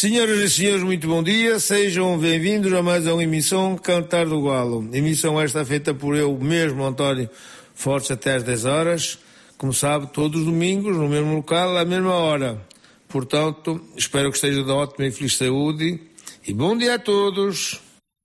Senhoras e senhores, muito bom dia, sejam bem-vindos a mais uma emissão Cantar do Galo. Emissão esta feita por eu mesmo, António Fortes, até às 10 horas. Como sabe, todos os domingos, no mesmo local, à mesma hora. Portanto, espero que esteja de ótima e feliz saúde. E bom dia a todos.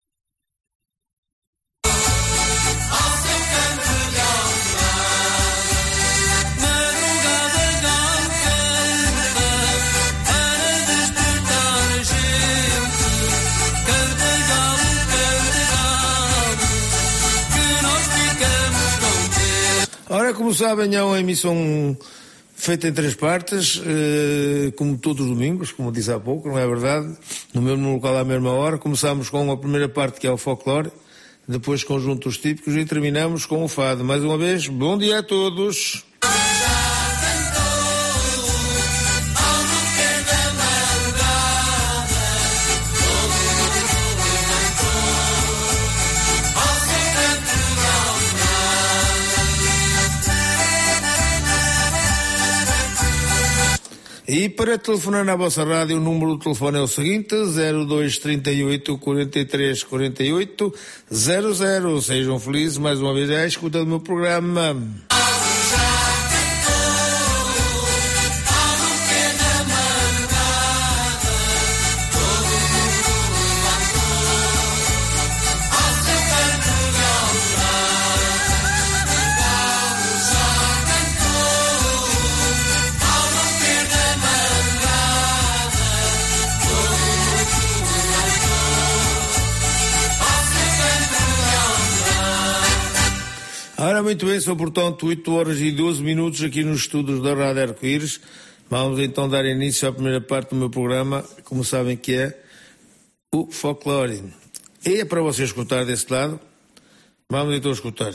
Ora, como sabem, é uma emissão feita em 3 partes, como todos os domingos, como disse há pouco, não é verdade? No mesmo local à mesma hora. Começamos com a primeira parte, que é o folclore, depois conjuntos típicos e terminamos com o fado. Mais uma vez, bom dia a todos. E para telefonar na vossa rádio, o número do telefone é o seguinte: 0238 43 48 00. Sejam felizes, mais uma vez, à escuta do meu programa. Ora, muito bem, são portanto 8 horas e 12 minutos aqui nos estúdios da Rádio Arco-Íris. Vamos então dar início à primeira parte do meu programa, como sabem que é o folclore. E é para vocês escutar desse lado. Vamos então escutar.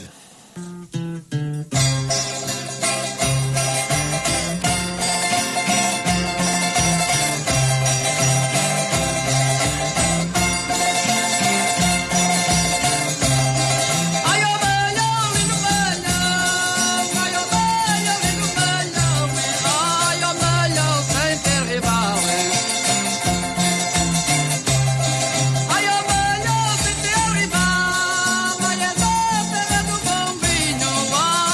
Wow.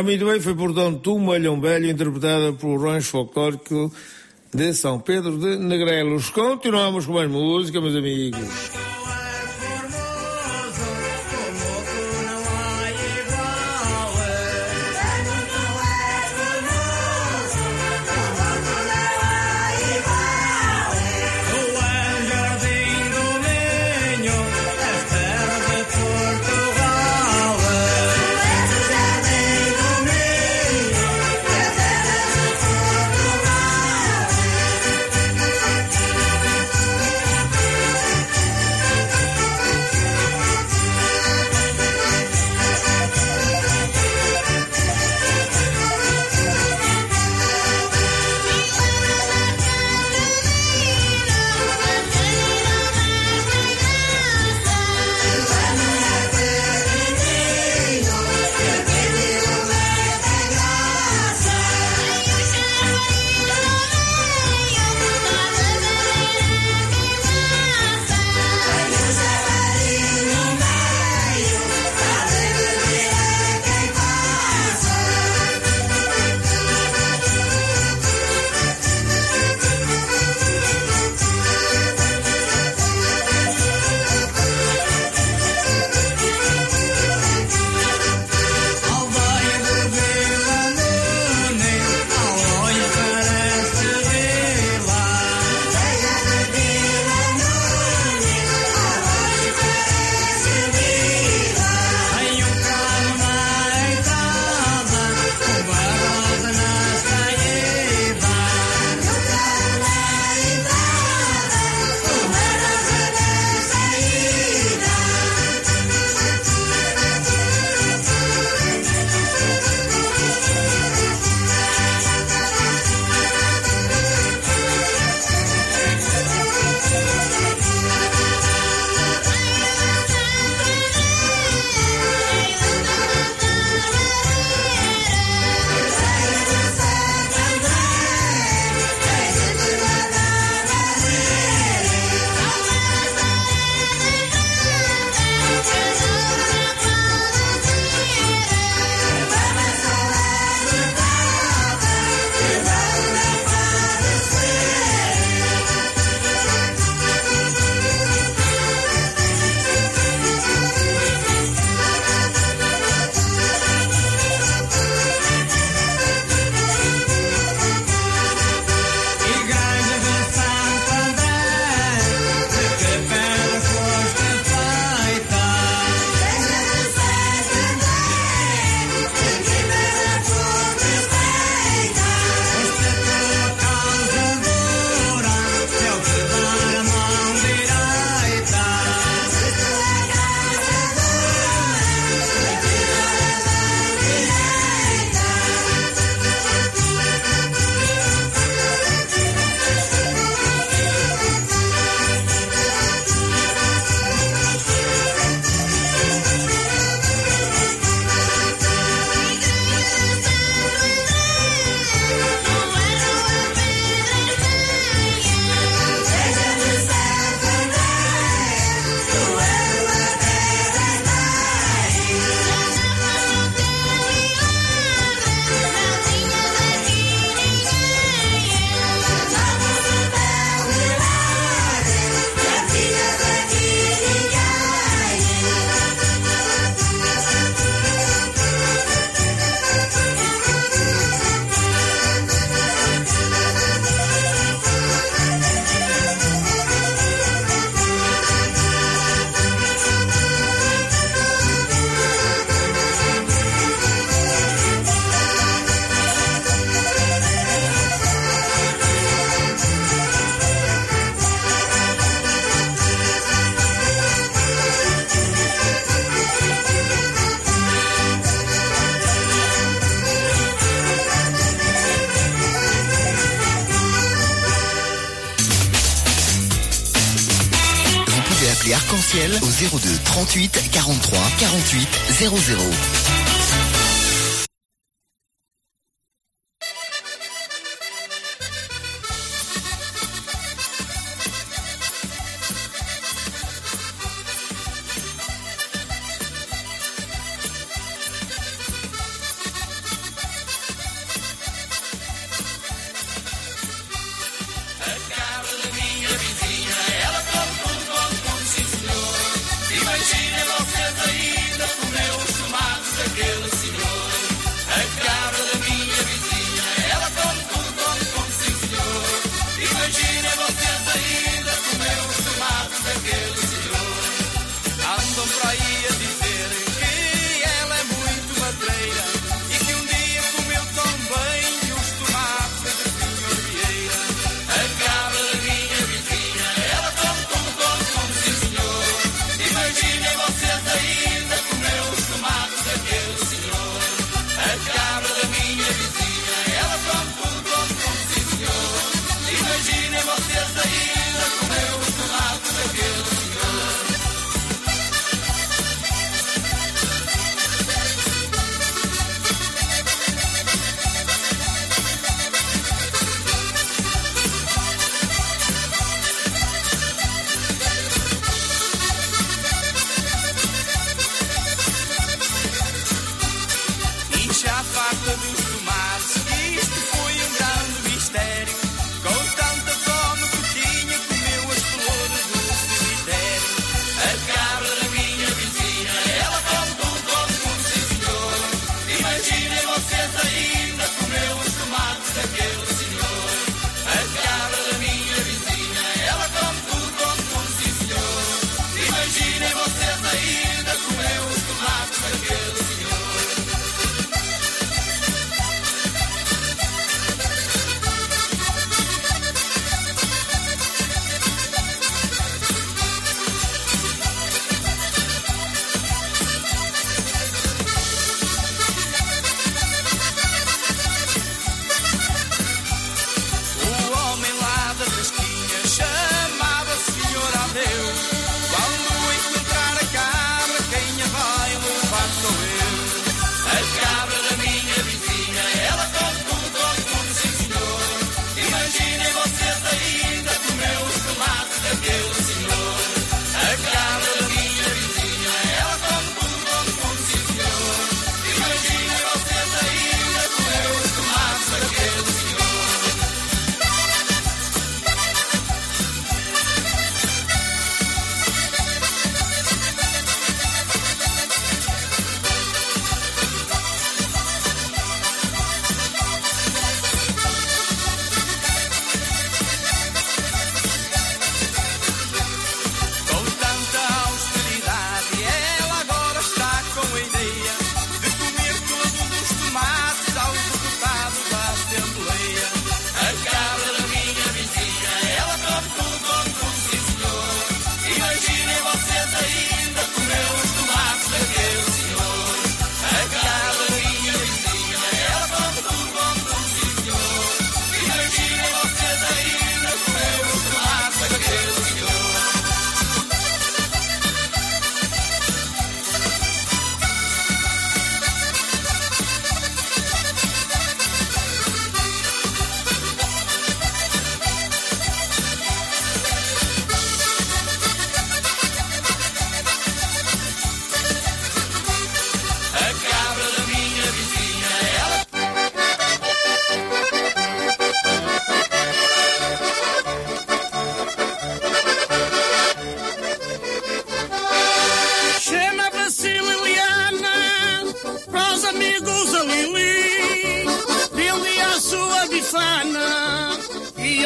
Ora, muito bem, foi portanto um Malhão Velho, interpretada por Rancho Folclórico de São Pedro de Negrelos. Continuamos com mais música, meus amigos. appelez Arc-en-Ciel au 02 38 43 48 00.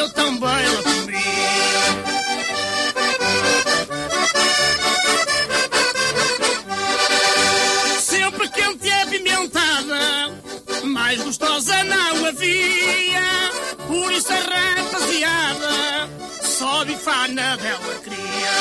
eu também la comi. Sempre quente e apimentada, mais gostosa não havia. Por isso a rapaziada só bifana dela queria.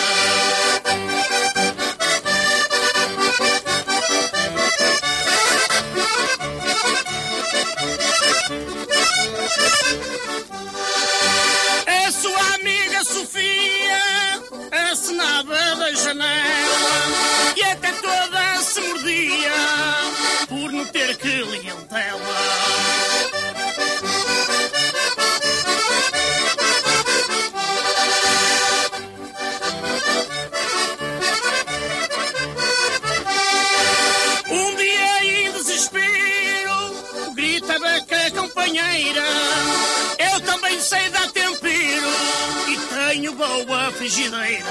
A sua amiga Sofia acenava da janela e até toda se mordia por não ter clientela. Um dia em desespero gritava que a companheira: eu também sei dar tempero e tenho boa frigideira.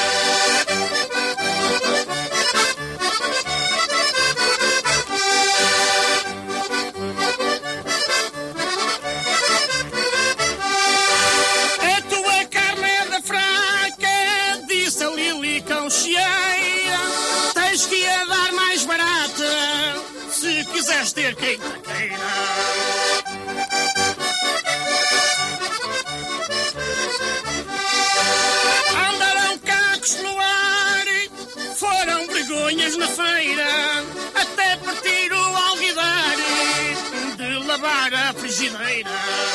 A tua carne é da fraca, disse a Lili com cheia. Tens que a dar mais barata se quiseres ter quem te queira. Andaram cacos pelo ar, foram vergonhas na feira, até partir o alguidar de lavar a frigideira.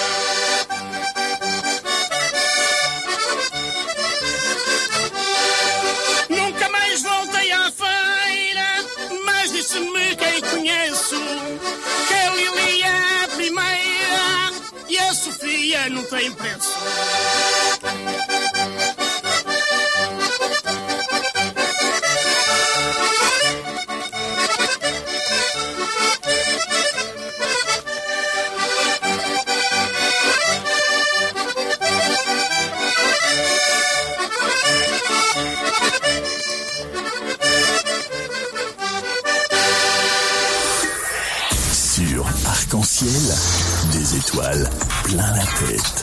Nunca mais voltei à feira, mas disse-me quem conheço que a Lili é a primeira e a Sofia não tem preço. Sur Arc-en-Ciel, des étoiles plein la tête.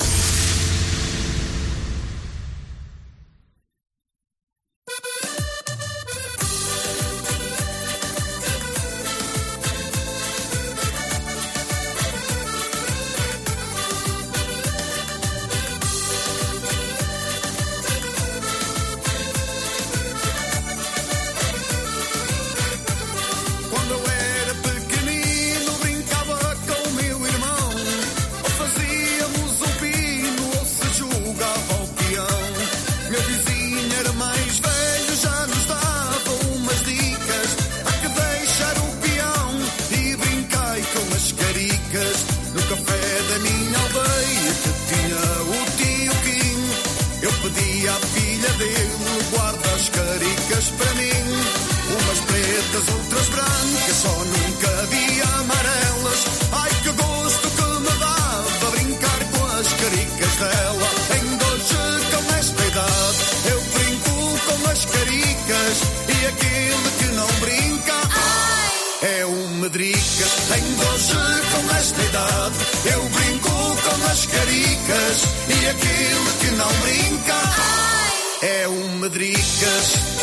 Quando eu era pequenino brincava com o meu irmão, ou fazíamos um pino ou se jogava ao peão. Meu vizinho era mais velho, já nos dava umas dicas. Há que deixar o peão e brinquei com as caricas. No café da minha aldeia que tinha o tio Kim, eu pedi à filha dele: guarda as caricas para mim. Umas pretas, outras brancas, só nunca vi amarelas. Ai, que gosto que me dava brincar com as caricas dela. Ainda hoje, com esta idade, eu brinco com as caricas. E aquele que não brinca é um medricas. Ainda hoje, com esta idade, eu brinco com as caricas. E aquele que não brinca é um medricas.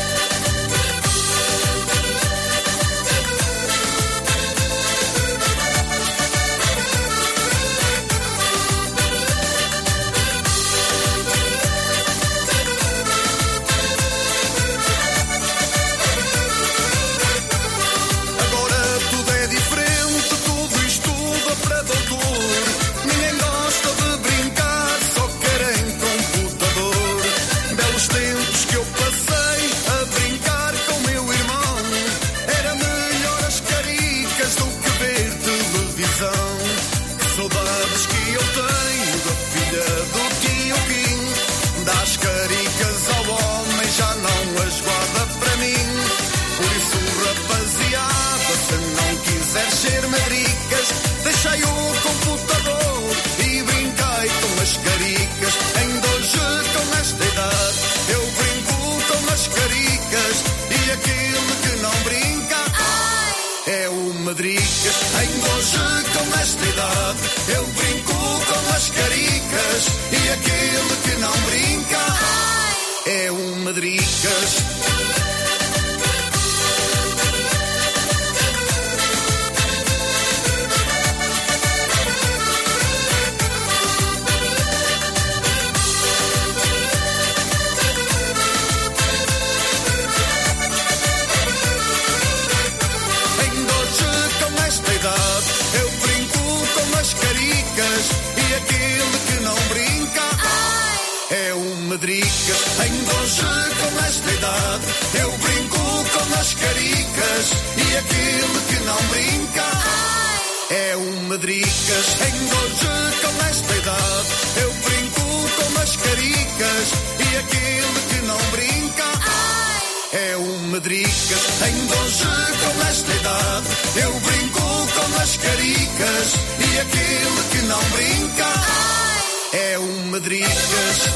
Saudades que eu tenho da filha do tio Kim. Das caricas ao homem já não as guarda para mim. Por isso, rapaziada, se não quiser ser madricas, deixei o computador e brinquei com as caricas. Ainda hoje, com esta idade, eu brinco com as caricas. E aquele que não brinca é o madricas. Ainda hoje, com esta idade, eu brinco com as caricas. Madricas. Eu brinco com as caricas e aquele que não brinca é um medricas. Em doze com esta idade eu brinco com as caricas e aquele que não brinca é um medricas. Em doze com esta idade eu brinco com as caricas e aquele que não brinca é um medricas. Em doze com esta idade eu brinco com as caricas e aquele que não brinca é um medricas.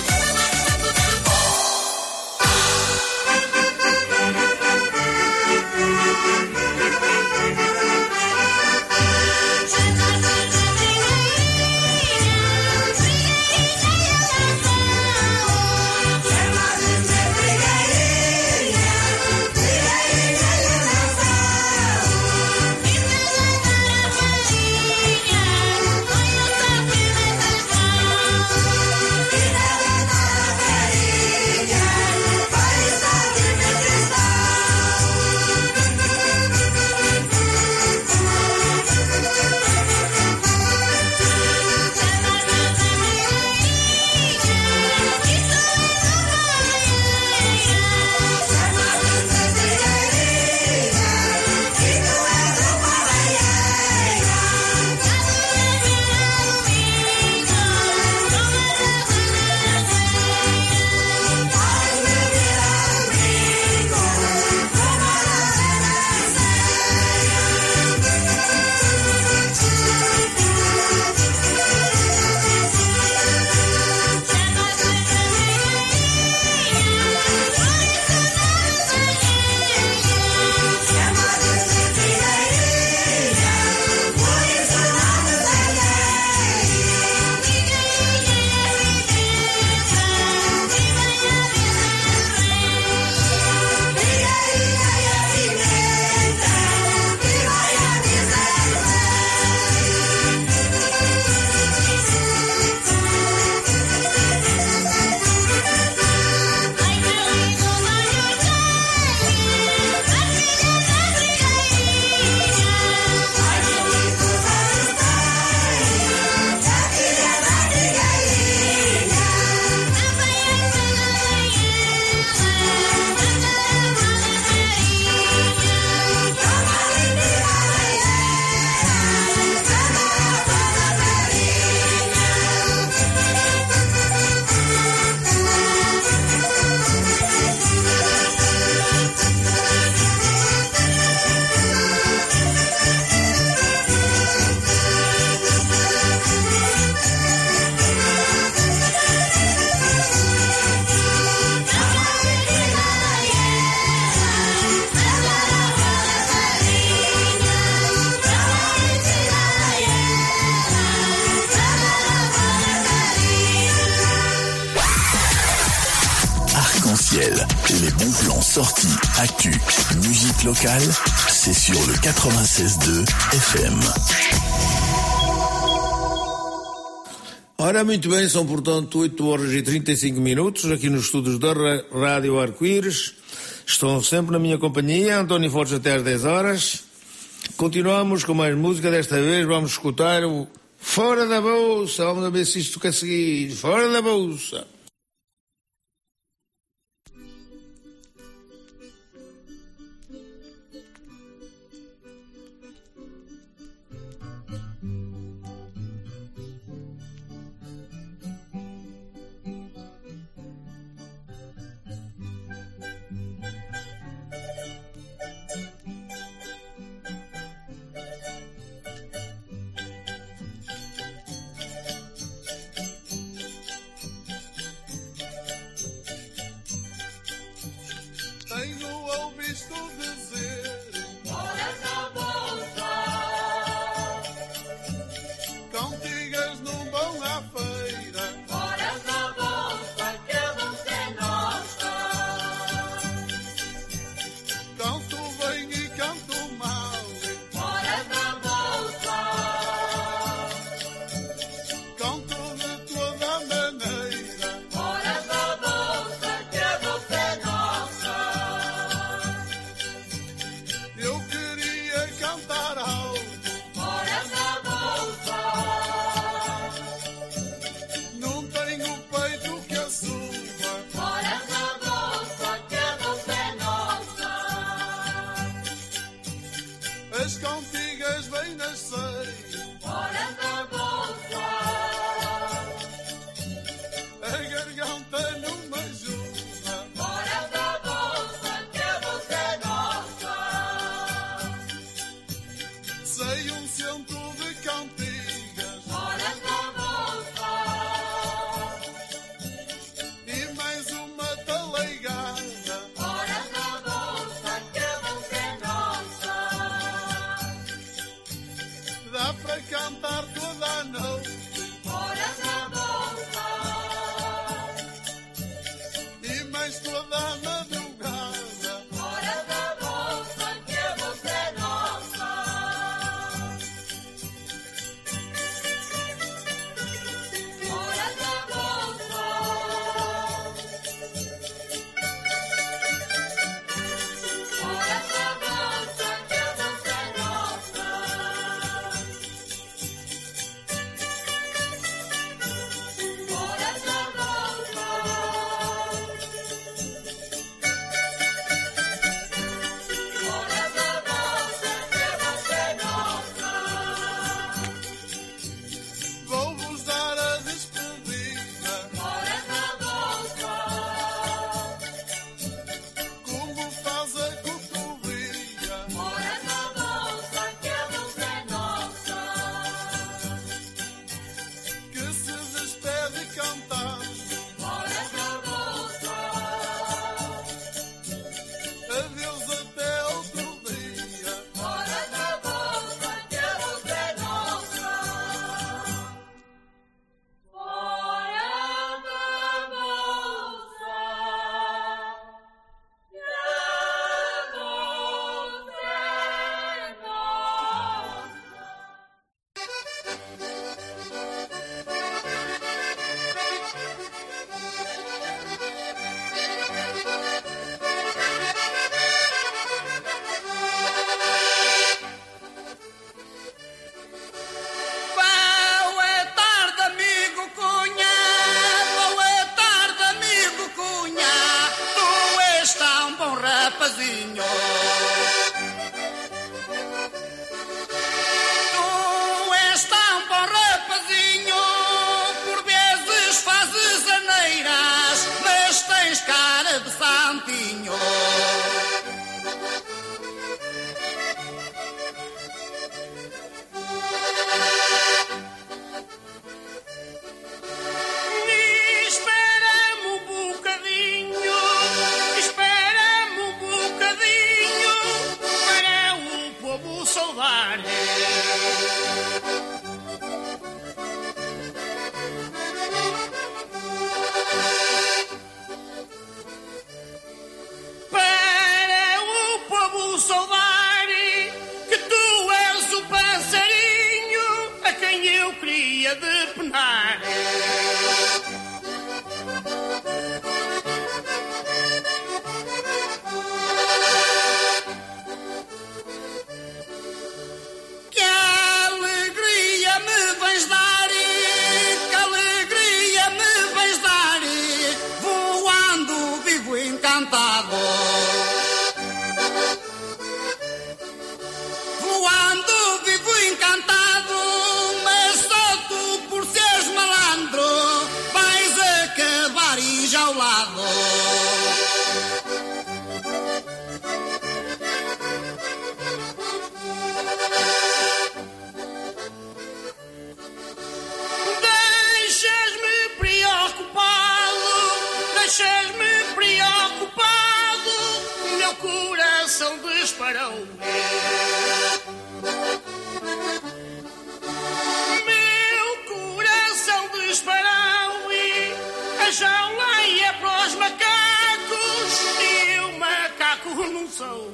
Les bons plans sortis, actu, musique locale, c'est sur le 96.2 FM. Ora, muito bem, são portanto 8 horas e 35 minutos aqui nos estúdios da Rádio Arco-Íris. Estão sempre na minha companhia, António Fortes, até às 10 horas. Continuamos com mais música, desta vez vamos escutar o Fora da Bolsa. Vamos ver se isto quer seguir. Fora da Bolsa. ao lado. Deixas-me preocupado, meu coração disparou. Meu coração disparou e a jaula é para os macacos e o macaco não sou.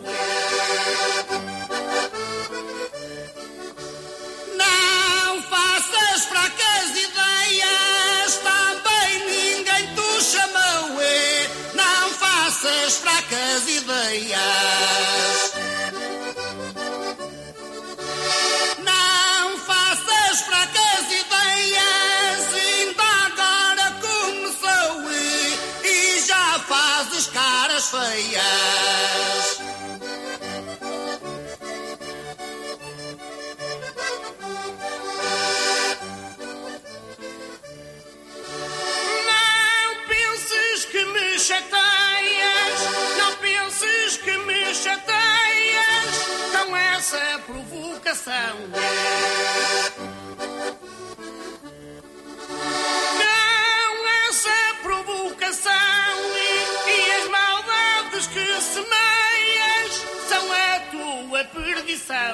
Não faças fracas ideias, também ninguém te chamou. Não faças fracas ideias. Não faças fracas ideias, ainda agora começou e já fazes caras feias. Não penses que me chateias com essa provocação. Com essa provocação e as maldades que semeias são a tua perdição.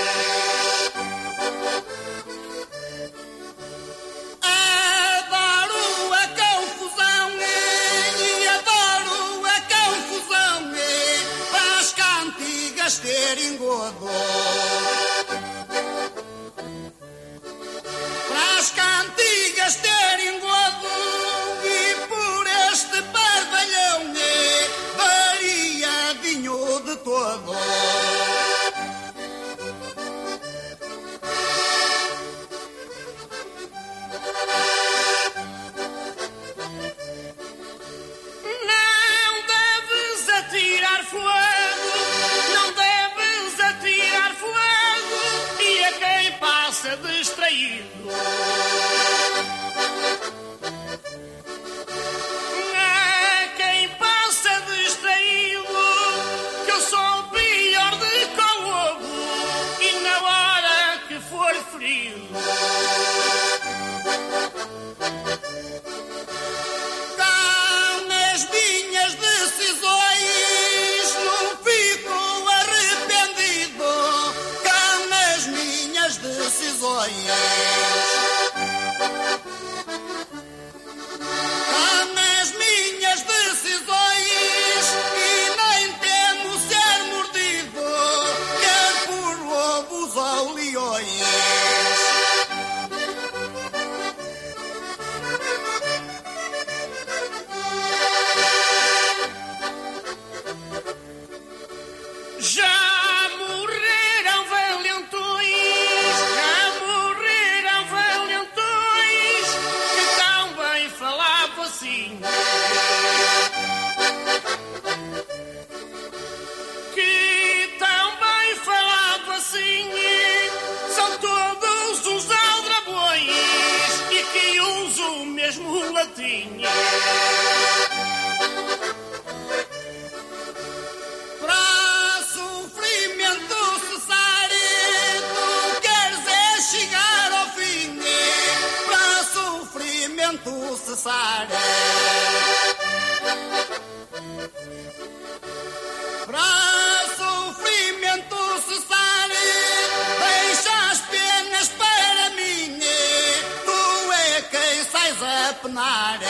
Adoro a confusão e adoro a confusão para as cantigas terem godo. Para as cantigas terem godo e por este parvalhão variadinho de todo. Não deves atirar fogo e a quem passa distraído. A quem passa distraído, que eu sou pior de lobo e na hora que for ferido. Com as minhas decisões decisões. Com as minhas decisões e nem temo ser mordido, quer por lobos ou leões. Já morreram valentões que tão bem falavam assim. Que tão bem falavam assim. São todos uns aldrabões e que usam o mesmo latim. Para sofrimento cessar, tu queres é chegar ao fim. Para sofrimento cessar, para sofrimento cessar, deixa as penas para mim. Tu é quem sais a penar.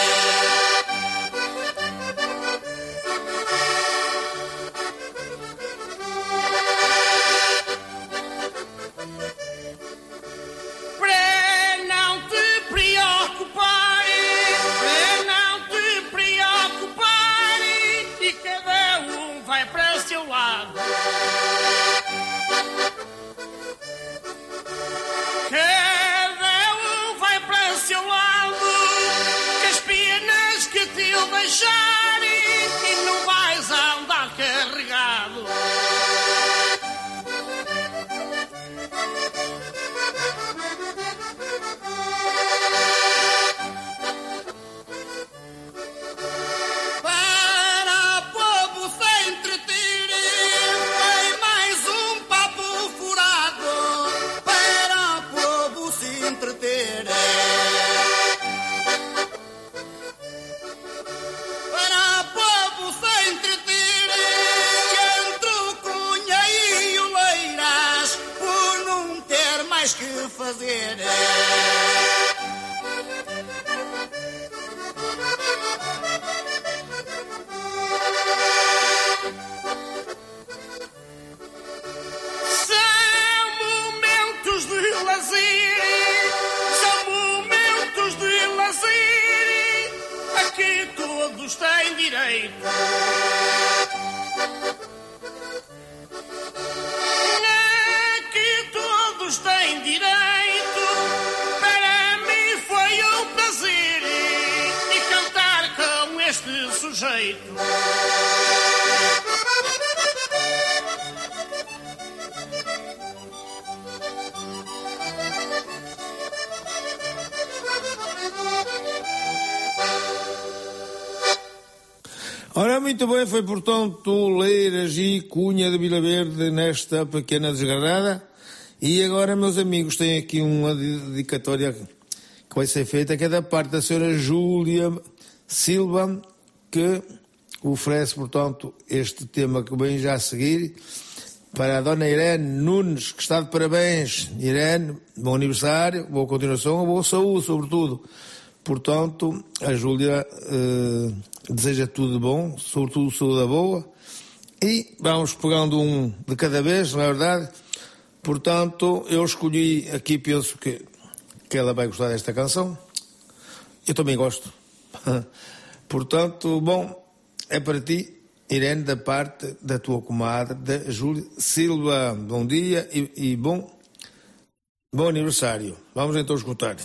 deixar e não vais andar carregado. todos têm direito. Que todos têm direito. Para mim foi um prazer e cantar com este sujeito. Ora, muito bem, foi portanto Leiras e Cunha de Vila Verde nesta pequena desgradada. E agora, meus amigos, tem aqui uma dedicatória que vai ser feita, que é da parte da senhora Júlia Silva, que oferece, portanto, este tema que vem já a seguir, para a dona Irene Nunes, que está de parabéns. Irene, bom aniversário, boa continuação, boa saúde, sobretudo. Portanto, a Júlia deseja tudo de bom, sobretudo saúde boa. E vamos pegando um de cada vez, não é verdade? Portanto, eu escolhi aqui, penso que ela vai gostar desta canção. Eu também gosto. Portanto, bom, é para ti, Irene, da parte da tua comadre, da Júlia Silva. Bom dia e bom aniversário. Vamos então escutar.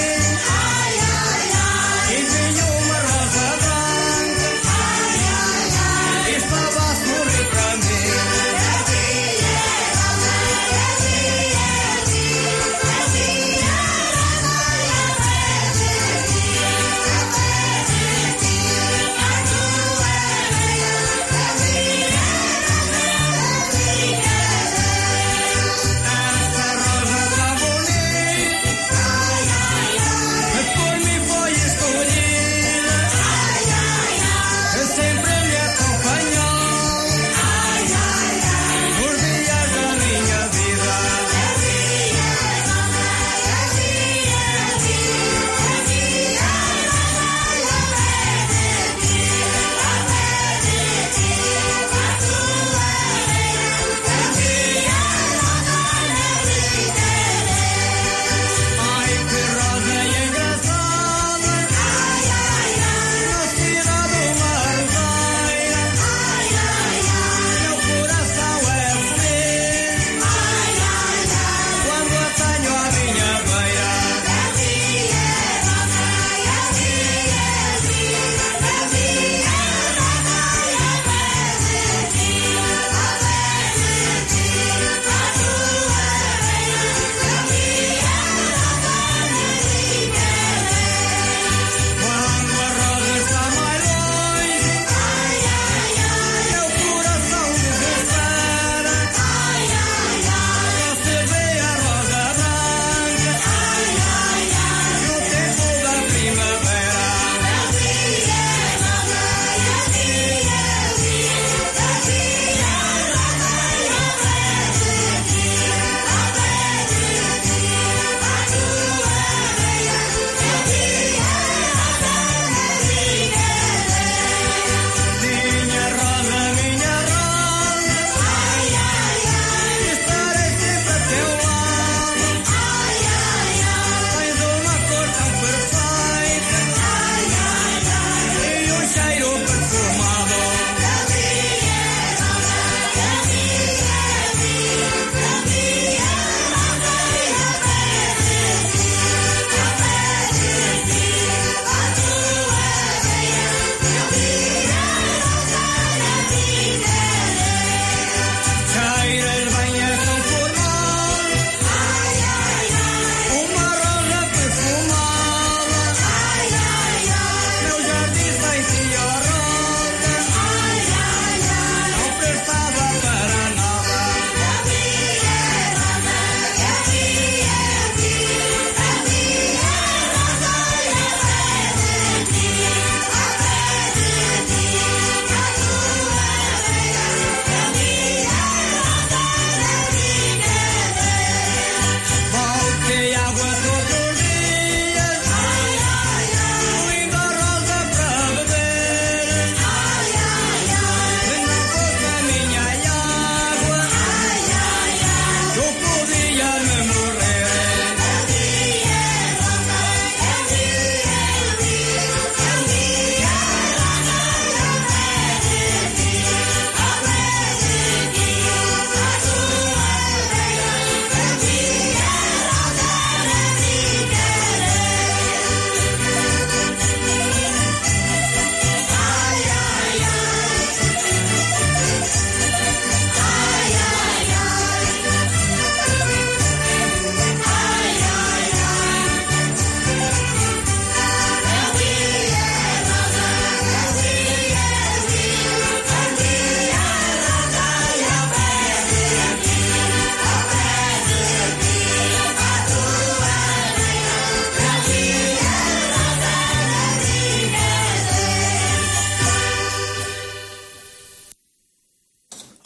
Ai, ai, ai.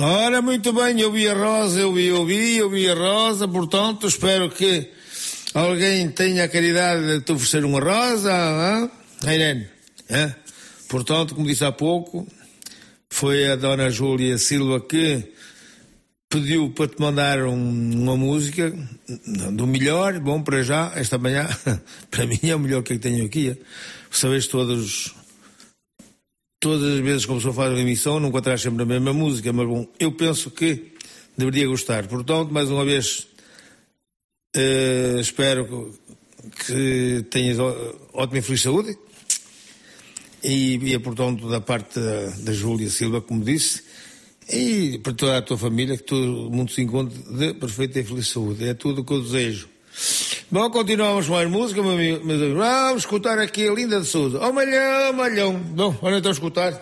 Ora, muito bem, eu vi a Rosa, eu vi a Rosa, portanto, espero que alguém tenha a caridade de te oferecer uma rosa, Irene, Portanto, como disse há pouco, foi a Dona Júlia Silva que pediu para te mandar uma música do melhor, bom, para já, esta manhã, para mim é o melhor que eu tenho aqui. Sabes, todas as vezes que a pessoa faz uma emissão, nunca traz sempre a mesma música, mas bom, eu penso que deveria gostar. Portanto, mais uma vez, espero que tenhas ótima e feliz saúde. E portanto, da parte da Júlia Silva, como disse, e para toda a tua família, que todo mundo se encontre de perfeita e feliz saúde. É tudo o que eu desejo. Bom, continuamos com mais música, meus amigos. Vamos escutar aqui a Linda de Souza. Oh, malhão, malhão. Bom, vamos então escutar.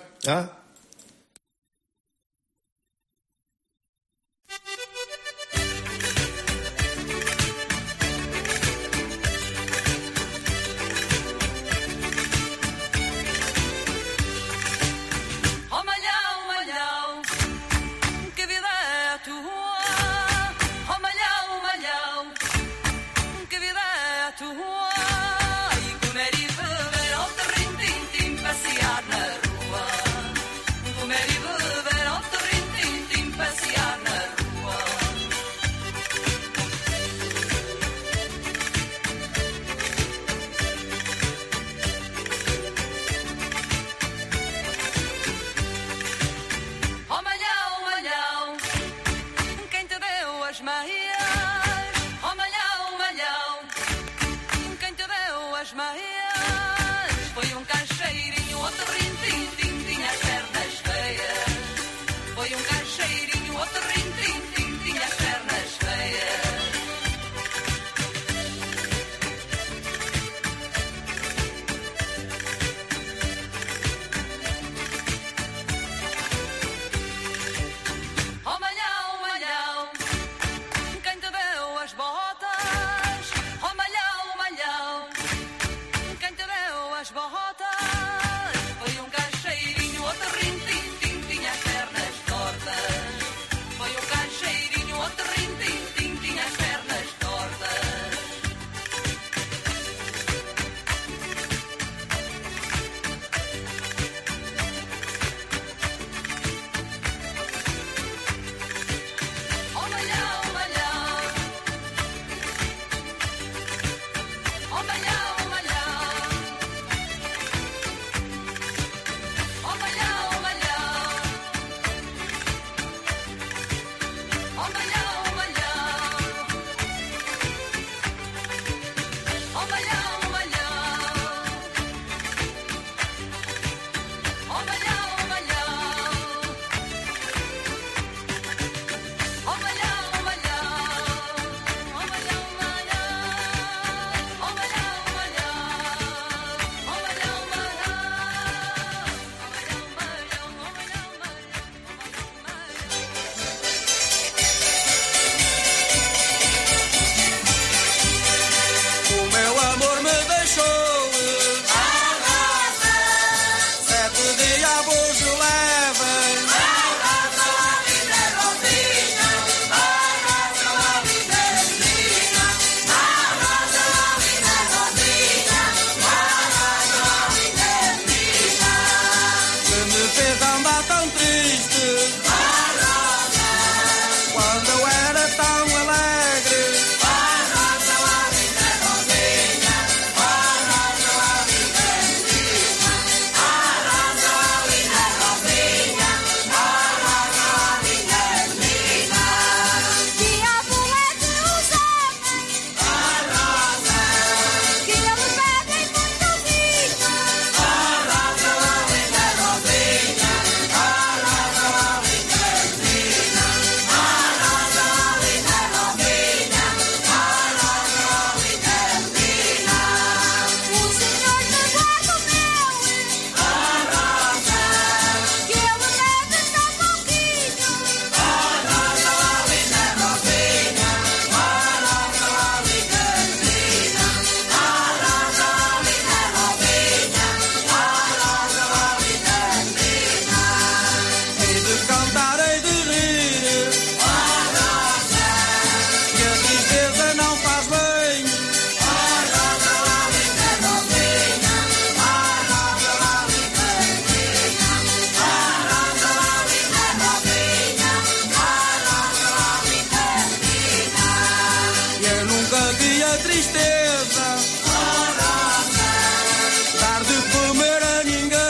tristeza. Dar de comer a ninguém.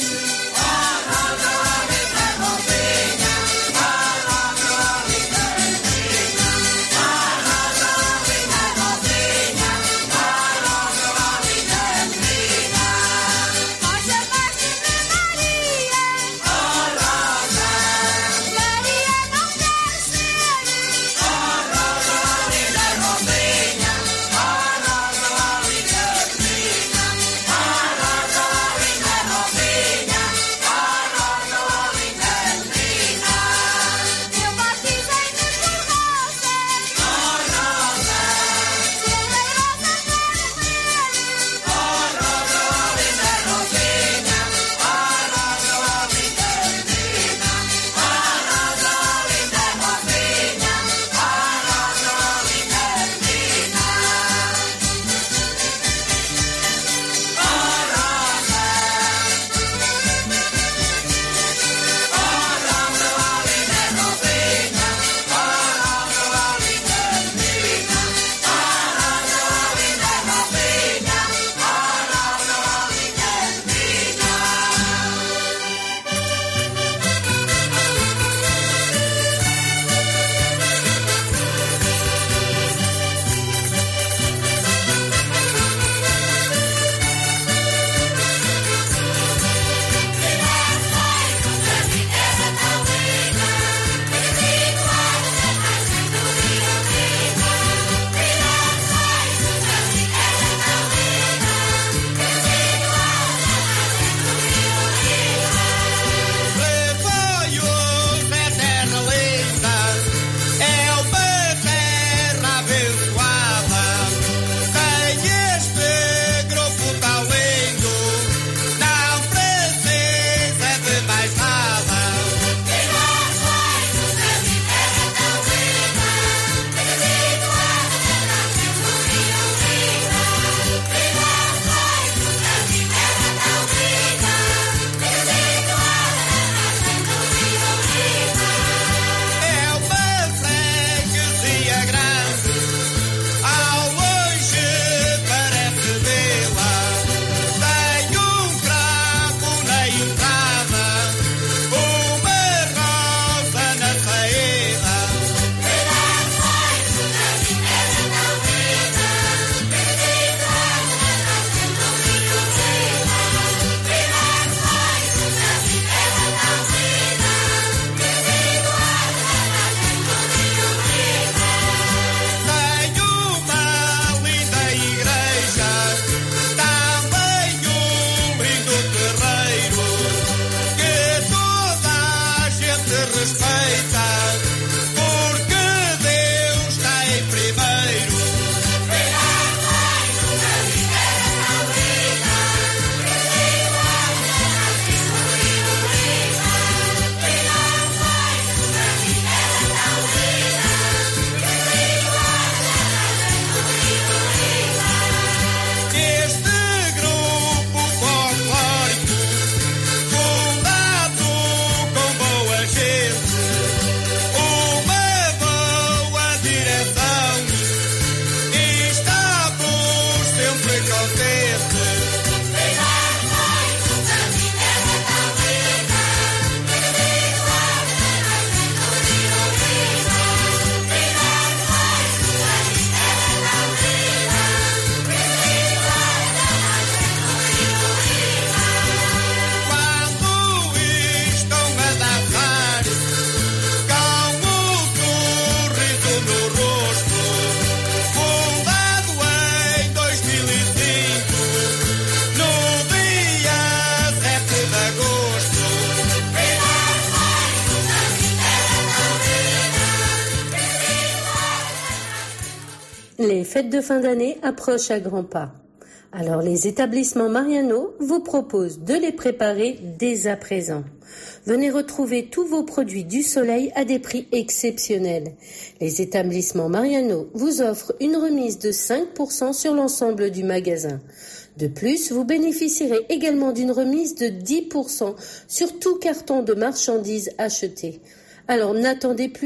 Les fêtes de fin d'année approchent à grands pas. Alors les établissements Mariano vous proposent de les préparer dès à présent. Venez retrouver tous vos produits du soleil à des prix exceptionnels. Les établissements Mariano vous offrent une remise de 5% sur l'ensemble du magasin. De plus, vous bénéficierez également d'une remise de 10% sur tout carton de marchandises acheté. Alors n'attendez plus.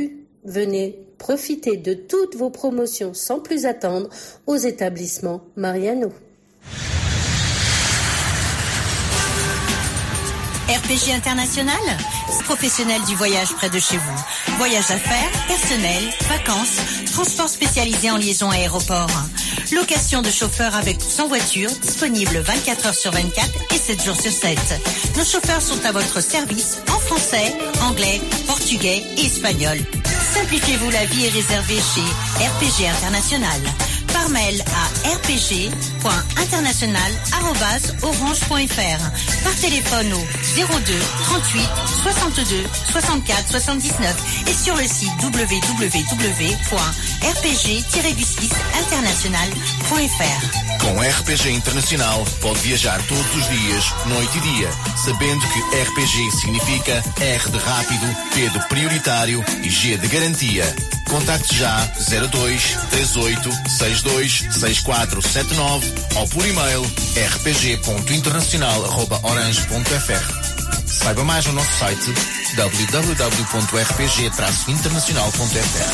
Venez profiter de toutes vos promotions sans plus attendre aux établissements Mariano. RPG International, professionnel du voyage près de chez vous. Voyage d'affaires, personnel, vacances, transport spécialisé en liaison aéroport. Location de chauffeurs avec ou sans voiture, disponible 24 heures sur 24 et 7 jours sur 7. Nos chauffeurs sont à votre service en français, anglais, portugais et espagnol. Simplifiez-vous la vie et réservez chez RPG International. Par mail à rpg.international@orange.fr. Par téléphone au 02 38 62 64 79 et sur le site www.rpg-international.fr. Com RPG Internacional pode viajar todos os dias, noite e dia, sabendo que RPG significa R de rápido, P de prioritário e G de garantia. Contacte já 02 38 62 6479 ou por e-mail rpg.internacional@orange.fr. Saiba mais no nosso site www.rpg-internacional.fr.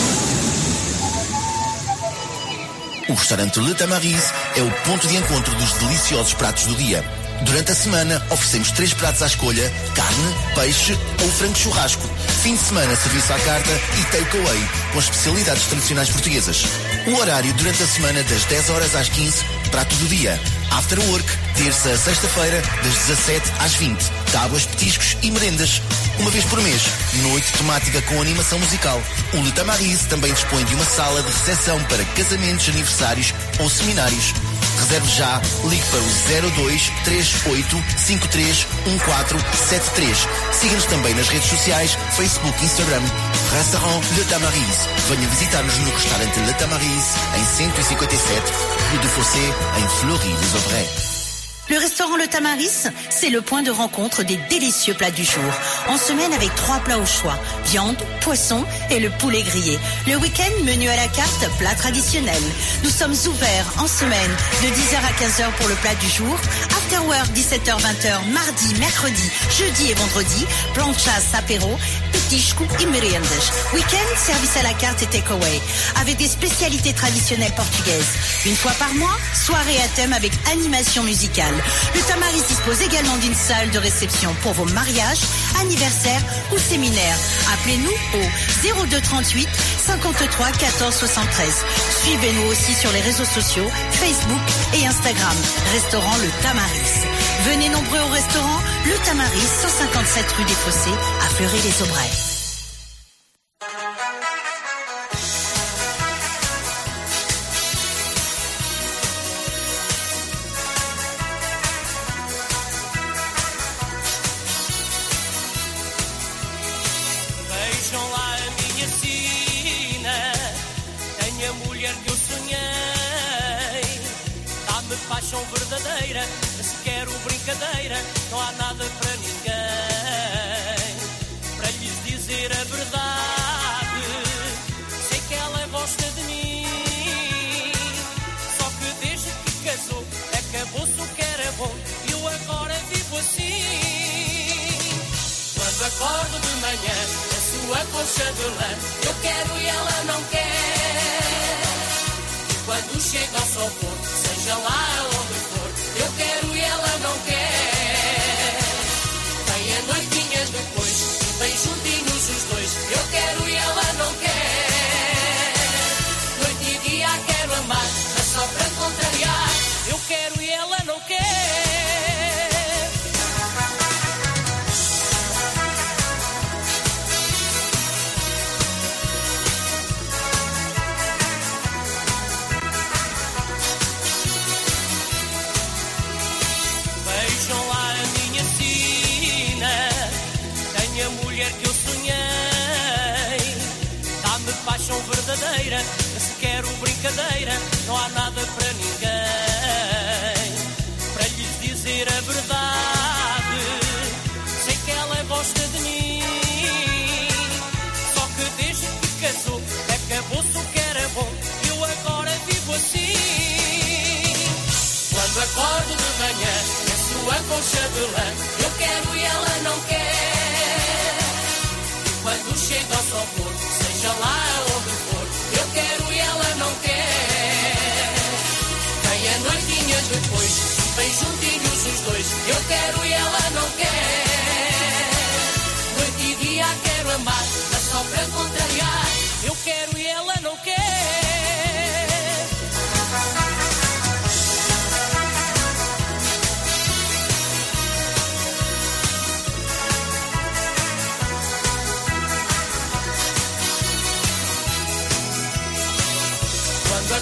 O restaurante Le Tamariz é o ponto de encontro dos deliciosos pratos do dia. Durante a semana, oferecemos 3 pratos à escolha: carne, peixe ou frango churrasco. Fim de semana, serviço à carta e takeaway, com as especialidades tradicionais portuguesas. O horário durante a semana, das 10 horas às 15, prato do dia. After work, terça a sexta-feira, das 17 às 20. Tábuas, petiscos e merendas. Uma vez por mês, noite temática com animação musical. O Le Tamariz também dispõe de uma sala de recepção para casamentos, aniversários ou seminários. Reserve já, ligue para o 02 38 53 1473. Siga-nos também nas redes sociais, Facebook, Instagram, Restaurant Le Tamariz. Venha visitar-nos no restaurante Le Tamariz, em 157 Rue de Fossé, em Fleury-les-Aubrais. Le restaurant Le Tamariz, c'est le point de rencontre des délicieux plats du jour. En semaine avec 3 plats au choix, viande, poisson et le poulet grillé. Le week-end, menu à la carte, plat traditionnel. Nous sommes ouverts en semaine de 10h à 15h pour le plat du jour. After work, 17h-20h, mardi, mercredi, jeudi et vendredi. Planchas, apéro, petiscos et meriendas. Week-end, service à la carte et takeaway. Avec des spécialités traditionnelles portugaises. Une fois par mois, soirée à thème avec animation musicale. Le Tamariz dispose également d'une salle de réception pour vos mariages, anniversaires ou séminaires. Appelez-nous au 02 38 53 14 73. Suivez-nous aussi sur les réseaux sociaux, Facebook et Instagram. Restaurant Le Tamariz. Venez nombreux au restaurant Le Tamariz, 157 rue des Fossés, à Fleury-les-Aubrais. Paixão verdadeira, se quero brincadeira, não há nada para ninguém. Para lhes dizer a verdade, sei que ela gosta de mim. Só que desde que casou, acabou-se o que era bom e eu agora vivo assim. Quando acordo de manhã, a sua colcha de lã, eu quero e ela não quer. Quando chega ao sol pôr, seja lá onde for, eu quero e ela não quer. Vem a noitinha depois, e vem juntinhos os dois, eu quero e ela não quer. Noite e dia quero amar, mas só para contrariar, eu quero e ela não quer. Paixão verdadeira, se quero brincadeira, não há nada para ninguém. Para lhes dizer a verdade, sei que ela gosta de mim. Só que desde que casou, acabou-se o que era bom, eu agora vivo assim. Quando acordo de manhã, a sua colcha de lã, eu quero e ela não quer. Quando chega ao sol pôr, seja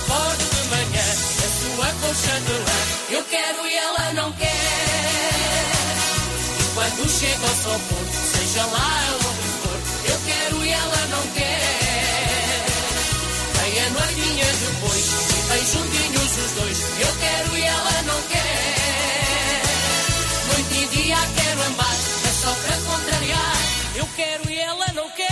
acordo de manhã, a sua colcha de lã, eu quero e ela não quer. E quando chega ao sol pôr, seja lá onde for, eu quero e ela não quer. Vem a noitinha depois, e bem juntinhos os dois, eu quero e ela não quer. Noite e dia quero amar, é só para contrariar, eu quero e ela não quer.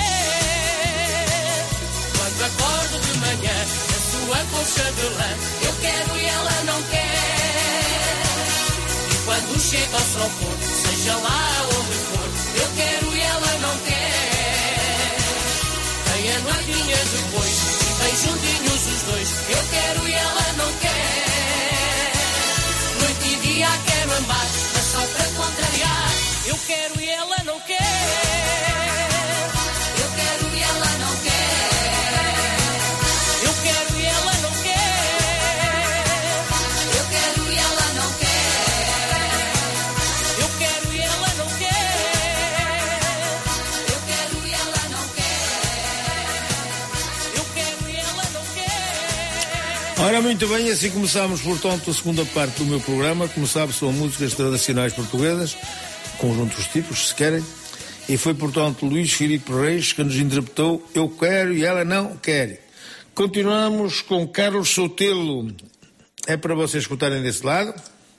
Quando acordo de manhã, a sua colcha de lã, eu quero e ela não quer. E quando chega ao sol pôr, seja lá onde for, eu quero e ela não quer. Vem a noitinha depois, e bem juntinhos os dois, eu quero e ela não quer. Noite e dia quero amar, mas só para contrariar, eu quero e ela não quer. Eu quero e ela não quer. Eu quero e ela não quer. Eu quero e ela não quer. Eu quero e ela não quer. Eu quero e ela não quer. Eu quero e ela não quer. Ora, muito bem, assim começamos, portanto, a segunda parte do meu programa. Como sabe, são músicas tradicionais portuguesas, conjuntos tipos, se querem. E foi, portanto, Luís Filipe Reis que nos interpretou Eu Quero e Ela Não Quer. Continuamos com Carlos Sotelo. É para vocês escutarem desse lado.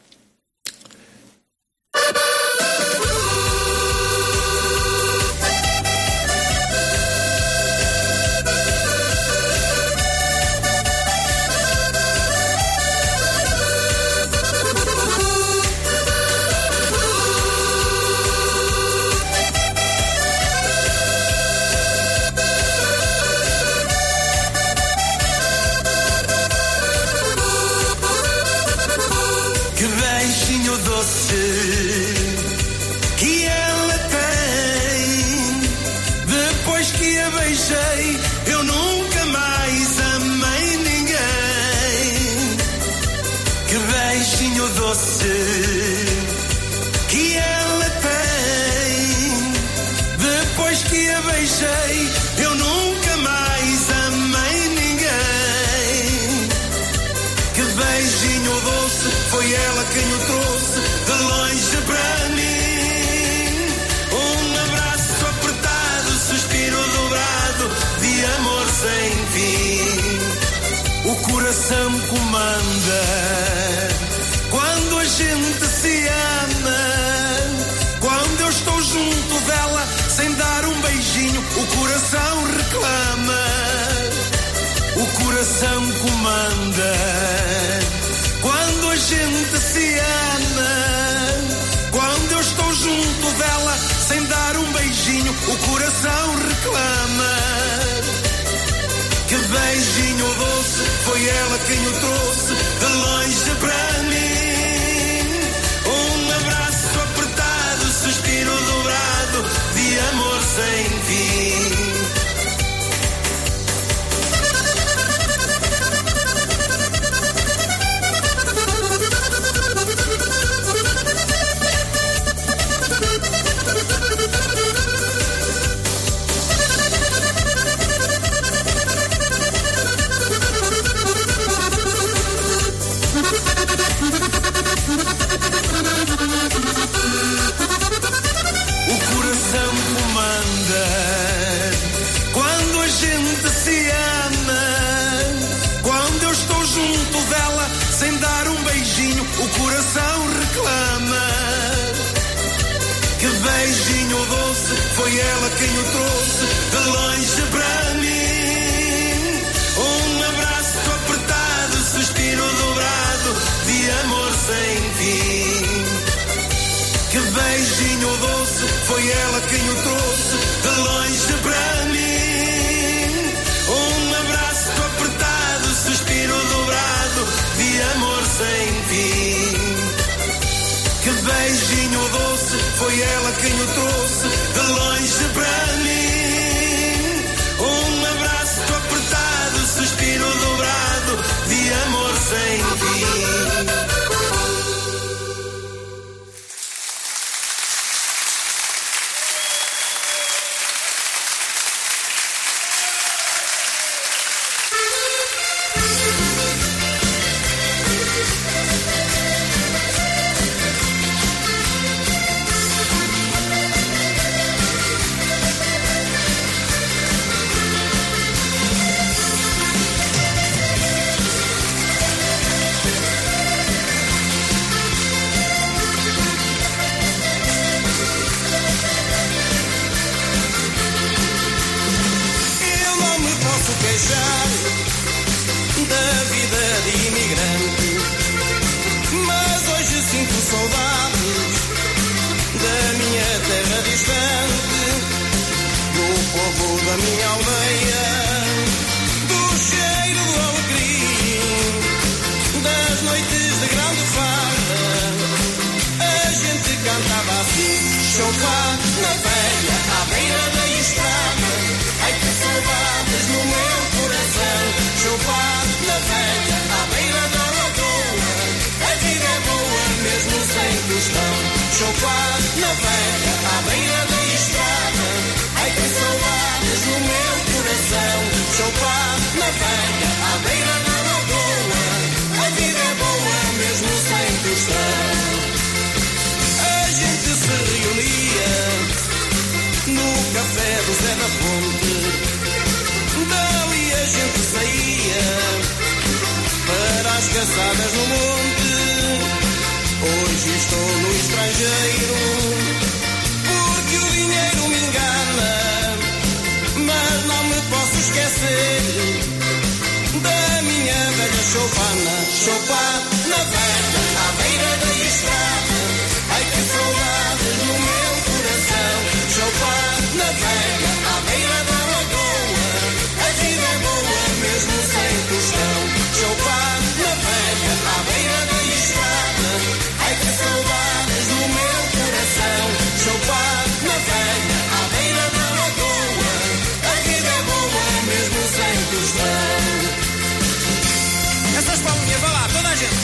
Que beijinho doce que ela tem. Depois que a beijei, eu nunca mais amei ninguém. Que beijinho doce que ela tem. Depois que a beijei, eu nunca mais amei ninguém. Que beijinho doce, foi ela quem o trouxe de longe para mim. Um abraço apertado, suspiro dobrado de amor sem fim. O coração comanda quando a gente se ama. Quando eu estou junto dela, sem dar um beijinho, o coração reclama. O coração comanda quando a gente se ama. Quando eu estou junto dela, sem dar um beijinho, o coração reclama. Que beijinho doce, foi ela quem o trouxe de longe para mim. Um abraço apertado, suspiro dobrado de amor sem fim. O coração comanda quando a gente se ama. Quando eu estou junto dela, sem dar um beijinho, o coração reclama. Que beijinho doce, foi ela quem o trouxe de longe para mim. Um abraço apertado, suspiro dobrado de amor sem fim. Que beijinho doce, foi ela quem o trouxe de longe para mim. Um abraço apertado, suspiro dobrado de amor sem fim. Que beijinho doce, foi ela quem o trouxe de longe para mim. povo da minha aldeia, do cheiro do alecrim, das noites de grande farda, a gente cantava assim, chofá na velha, à beira da estrada, ai que saudades no meu coração, chofá na velha, à beira da lagoa, a vida é boa mesmo sem tostão, chofá na velha, à beira da estrada, ai que saudades no meu coração, chofá na velha, à beira da lagoa, a vida é boa mesmo sem tostão. A gente se reunia no café do Zé da Fonte, dali a gente saía para as caçadas no monte. Hoje estou no estrangeiro porque o dinheiro me engana, mas não me posso esquecer da minha velha choupana, choupa na velha, à beira da estrada, ai que saudades no meu coração, choupa na velha, à beira da lagoa, a vida é boa mesmo sem tostão, choupa na velha, à beira da estrada, ai que saudades no meu coração, choupa na velha, à beira da lagoa, a vida é boa mesmo sem tostão. Essas palminhas, vai lá, toda a gente.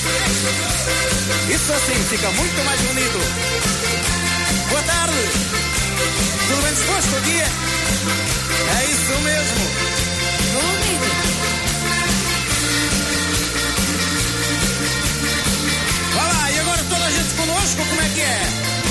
Isso assim fica muito mais bonito. Boa tarde. Tudo bem disposto aqui? É isso mesmo. Vai lá, e agora toda a gente conosco, como é que é?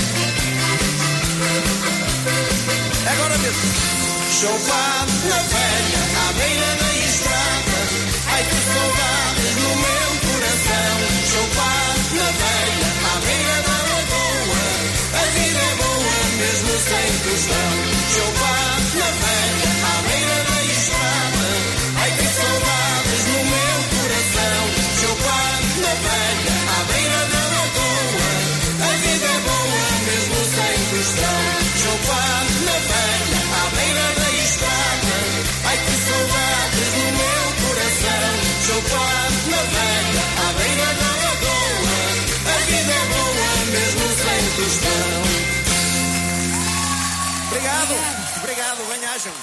Agora mesmo. Choupa na velha, à beira da estrada, ai que saudades no meu coração, choupa na velha, à beira da lagoa, a vida é boa mesmo sem tostão, choupa na velha, à beira da estrada, ai que saudades no meu coração, choupa na velha, à beira da lagoa, a vida é boa mesmo sem tostão, choupa na velha, à beira da estrada, ai que saudades no meu coração, choupa na velha, à beira da lagoa, a vida é boa mesmo sem tostão. Obrigado, obrigado, venhajam.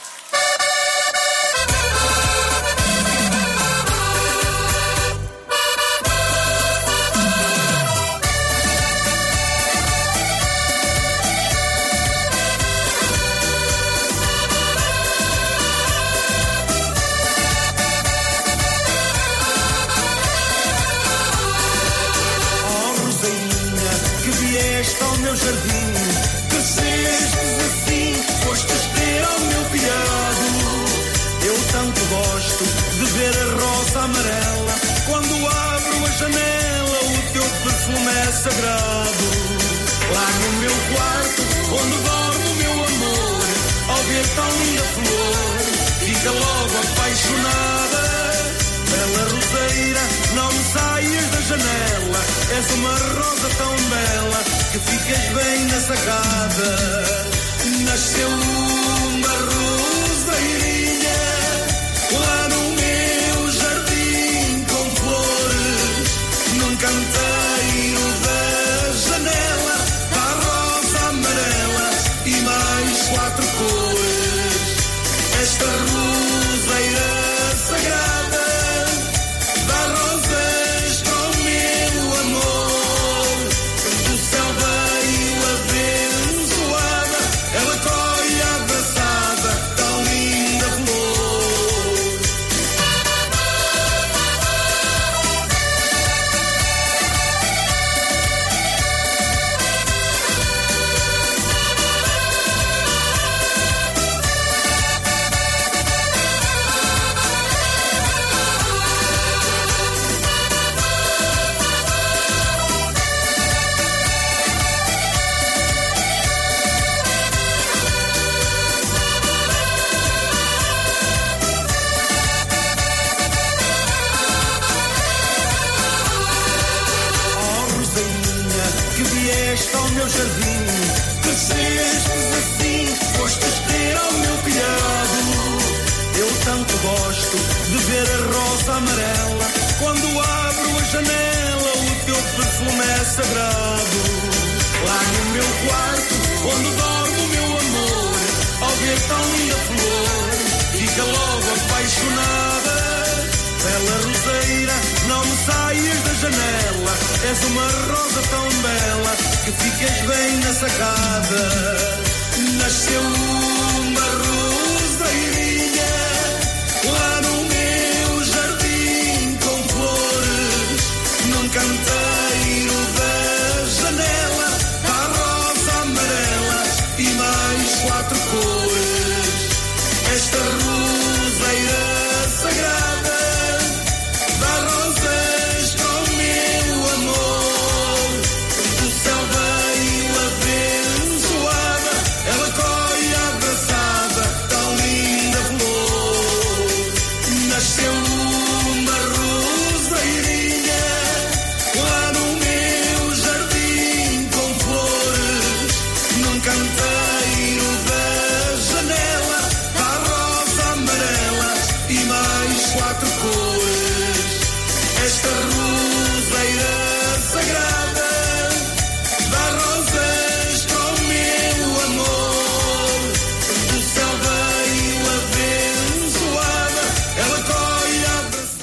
Ao meu jardim, crescestes assim, fostes ter ao meu telhado. Eu tanto gosto de ver a rosa amarela, quando abro a janela o teu perfume é sagrado. Lá no meu quarto, onde dorme o meu amor, ao ver tão linda flor, fica logo apaixonada. Bela roseira, não me saias da janela, és uma rosa tão bela que ficas bem na sacada. Nasceu uma roseirinha lá no meu jardim com flores, num canteiro da janela, a rosa amarela e mais 4 cores. Esta roseira sagrada dá rosas para o meu amor, do céu veio abençoada, ela colhe a amarela. Quando abro a janela, o teu perfume é sagrado. Lá no meu quarto, onde dorme o meu amor, ao ver tão linda flor, fica logo apaixonada. Bela roseira, não me saias da janela, és uma rosa tão bela que ficas bem na sacada. Nasceu uma roseirinha lá no meu jardim com flores, num canteiro da janela, a rosa amarela e mais 4 cores. Esta roseira sagrada dá rosas com meu amor, do céu veio abençoada, ela colhe abraçada, tão linda flor. Nasceu uma roseirinha lá no meu jardim com flores, num canteiro da janela, a rosa amarela e mais 4 cores. Esta roseira sagrada dá rosas com meu amor, do céu veio abençoada, ela colhe abraçada.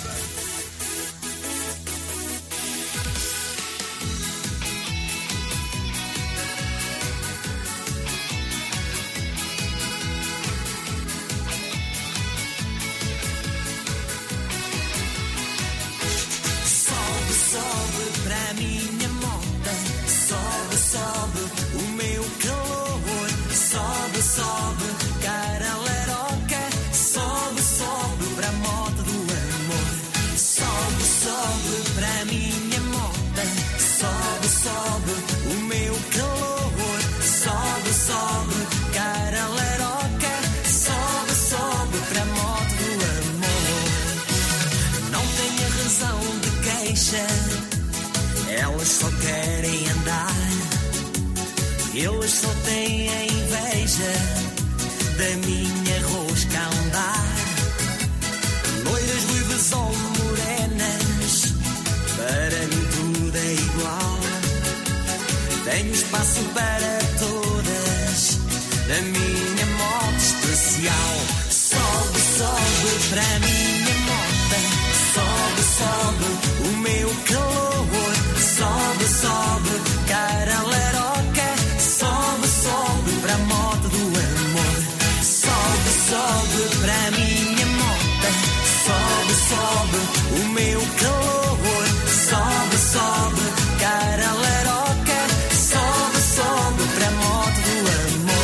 Sobe, sobe pra minha moda, sobe, sobe o meu calor, sobe, sobe, cara leroca, sobe, sobe pra moda do amor, sobe, sobe pra minha moda, sobe, sobe o meu calor, sobe, sobe, cara leroca, sobe, sobe pra moda do amor. Não tenha razão de queixa, elas só querem andar, eles só têm a inveja da minha rosca a andar. Loiras, ruivas ou morenas, para mim tudo é igual. Tenho espaço para todas, na minha moto especial. Sobe, sobe pra minha moto, sobe, sobe o meu calor, sobe, sobe, cara leroca, sobe, sobe pra moto do amor, sobe, sobe pra minha moto, sobe, sobe o meu calor, sobe, sobe, cara leroca, sobe, sobe pra moto do amor.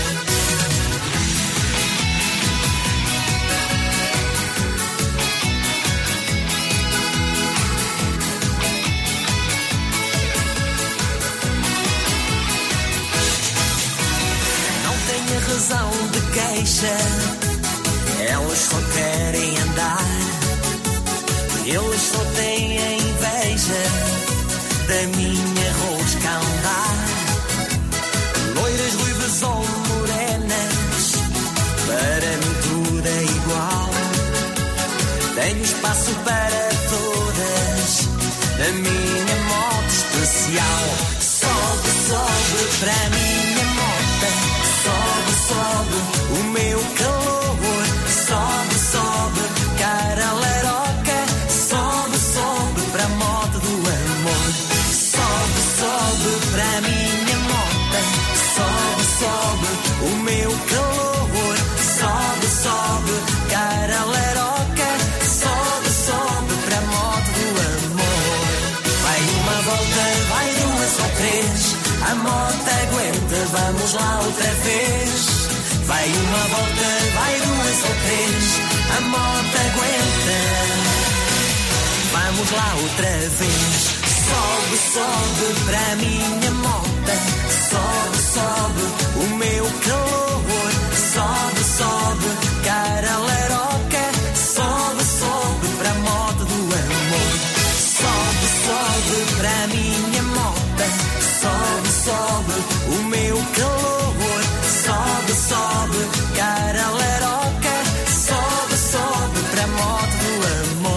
Razão de queixa, elas só querem andar, eles só têm a inveja da minha rosca a andar. Loiras, ruivas ou morenas, para mim tudo é igual. Tenho espaço para todas, na minha moto especial. Sobe, sobe para minha moto, sobe, sobe o meu calor, sobe, sobe, cara leroca, sobe, sobe pra moto do amor, sobe, sobe pra minha moto, sobe, sobe o meu calor, sobe, sobe, cara leroca, sobe, sobe pra moto do amor. Vai uma volta, vai 2 ou 3, a moto aguenta, vamos lá outra vez. Vai uma volta, vai 2 ou 3, a moto aguenta, vamos lá outra vez. Sobe, sobe pra minha moto, sobe, sobe o meu calor, sobe, sobe, cara leroca, sobe, sobe pra moto do amor, sobe, sobe pra minha moto, sobe, sobe o meu calor, sobe, sobe, cara leroca, sobe, sobe pra moto do amor.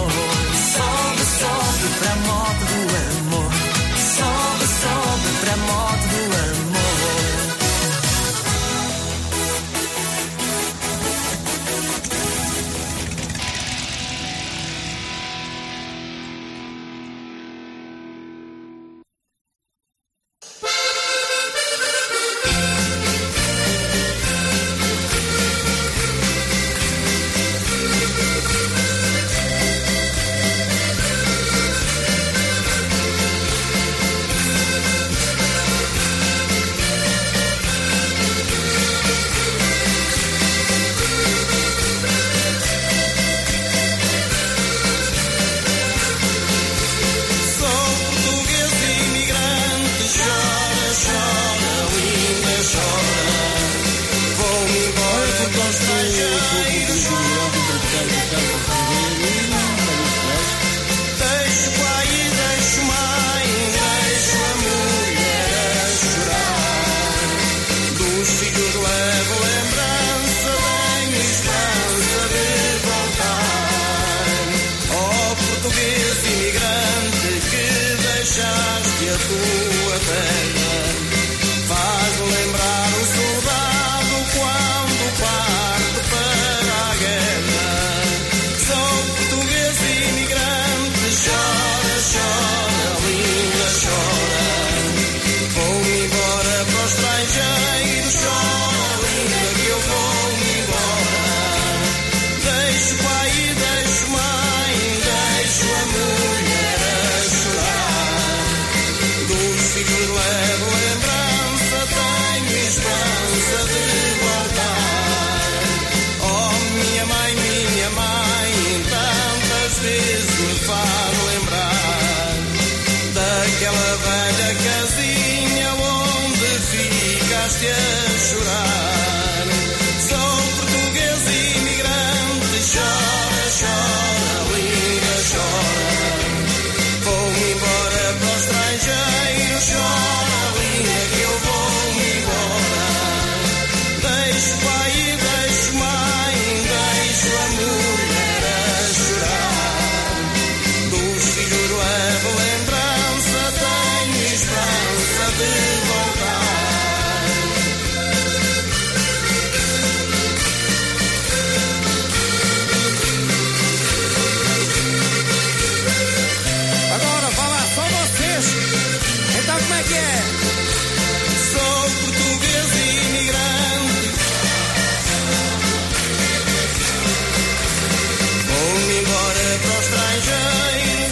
Deixo pai e deixo mãe, deixo a mulher a chorar. Dos filhos levo lembrança, tenho esperança de voltar. Ó português imigrante que deixaste a tua terra, faz-me lembrar o soldado quando parte para a guerra. Sou português imigrante, chora, chora, linda, chora. Vou-me embora para o estrangeiro, chora, linda, que eu vou-me embora. Deixo pai e deixo mãe, deixo a mulher a chorar. Dos filhos levo lembrança, tenho esperança de voltar. Oh, minha mãe, tantas vezes me faz lembrar daquela velha casinha onde ficaste a chorar. Sou português imigrante, chora, chora, linda, chora. Vou-me embora para o estrangeiro, chora, linda, que eu vou-me embora. Deixo pai e deixo mãe, deixo a mulher a chorar. Dos filhos levo lembrança, tenho esperança de voltar. Agora vá lá, só vocês. Então como é que é? Sou português imigrante, vou-me embora para o estrangeiro.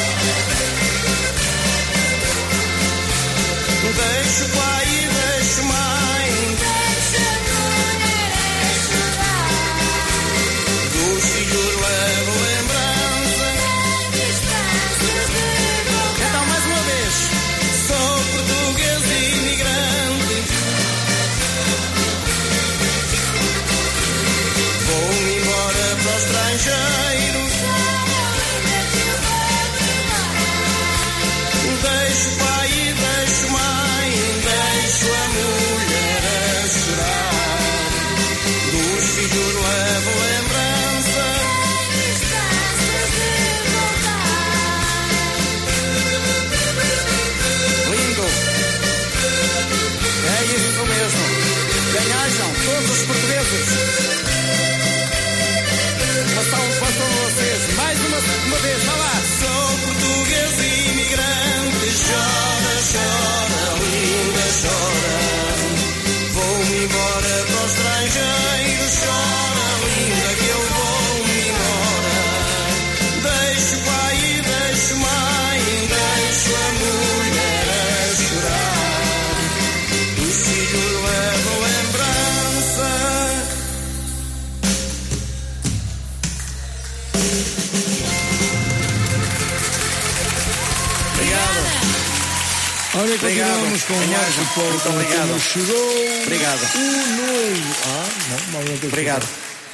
Deixo pai e deixo mãe, dos filhos levo lembrança. Então mais uma vez. Sou português imigrante, vou-me embora para o estrangeiro. Deixo pai e deixo mãe, deixo a mulher a chorar. Dos filhos levo lembrança. Lindo. É isso mesmo. Ganhajam todos os portugueses. Passam vocês. Mais uma vez, vá lá. Sou português imigrante, chora, chora, linda, chora. Vou-me embora para o estrangeiro, chora, linda, que eu vou-me embora. Deixo pai e deixo mãe, deixo a mulher a chorar. Dos filhos levo lembrança. Olha, continuamos com o Marco Paulo. Muito obrigado. Chegou Obrigado. o noivo. Não, Obrigado.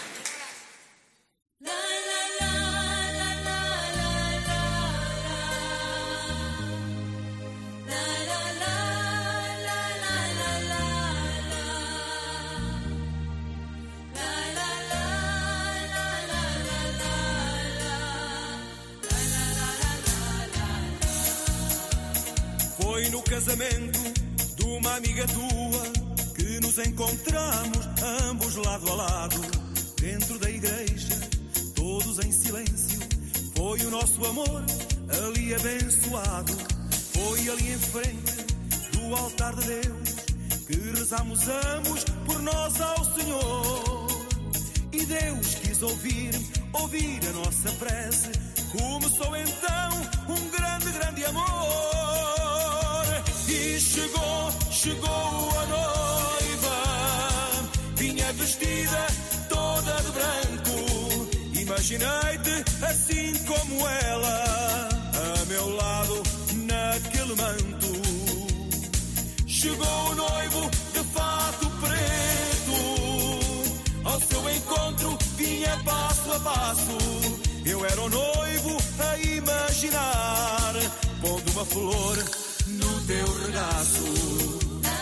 Foi no casamento de uma amiga tua que nos encontramos ambos lado a lado, dentro da igreja, todos em silêncio. Foi o nosso amor ali abençoado. Foi ali em frente do altar de Deus que rezamos ambos por nós ao Senhor. E Deus quis ouvir a nossa prece. Começou então um grande amor. E chegou a noiva, vinha vestida toda de branco. Imaginei-te assim como ela, a meu lado naquele manto. Chegou o noivo de fato preto, ao seu encontro vinha passo passo a passo. Eu era o noivo a imaginar, pondo uma flor no teu regaço.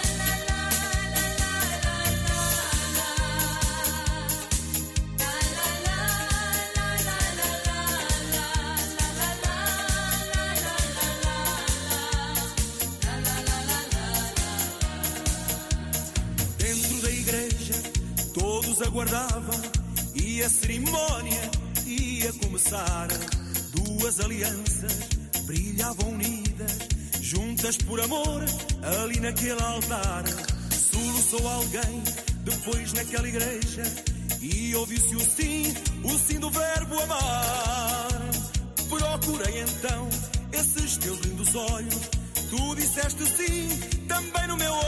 Dentro da igreja todos aguardavam e a cerimónia ia começar. Duas alianças brilhavam unidas, juntas por amor, ali naquele altar. Soluçou alguém depois naquela igreja e ouviu-se o sim do verbo amar. Procurei então esses teus lindos olhos, tu disseste sim também no meu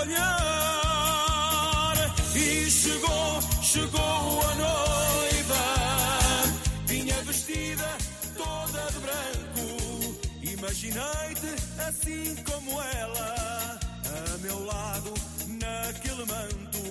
olhar. E chegou a noiva, vinha vestida toda de branco. Imaginei-te assim como ela, a meu lado naquele manto.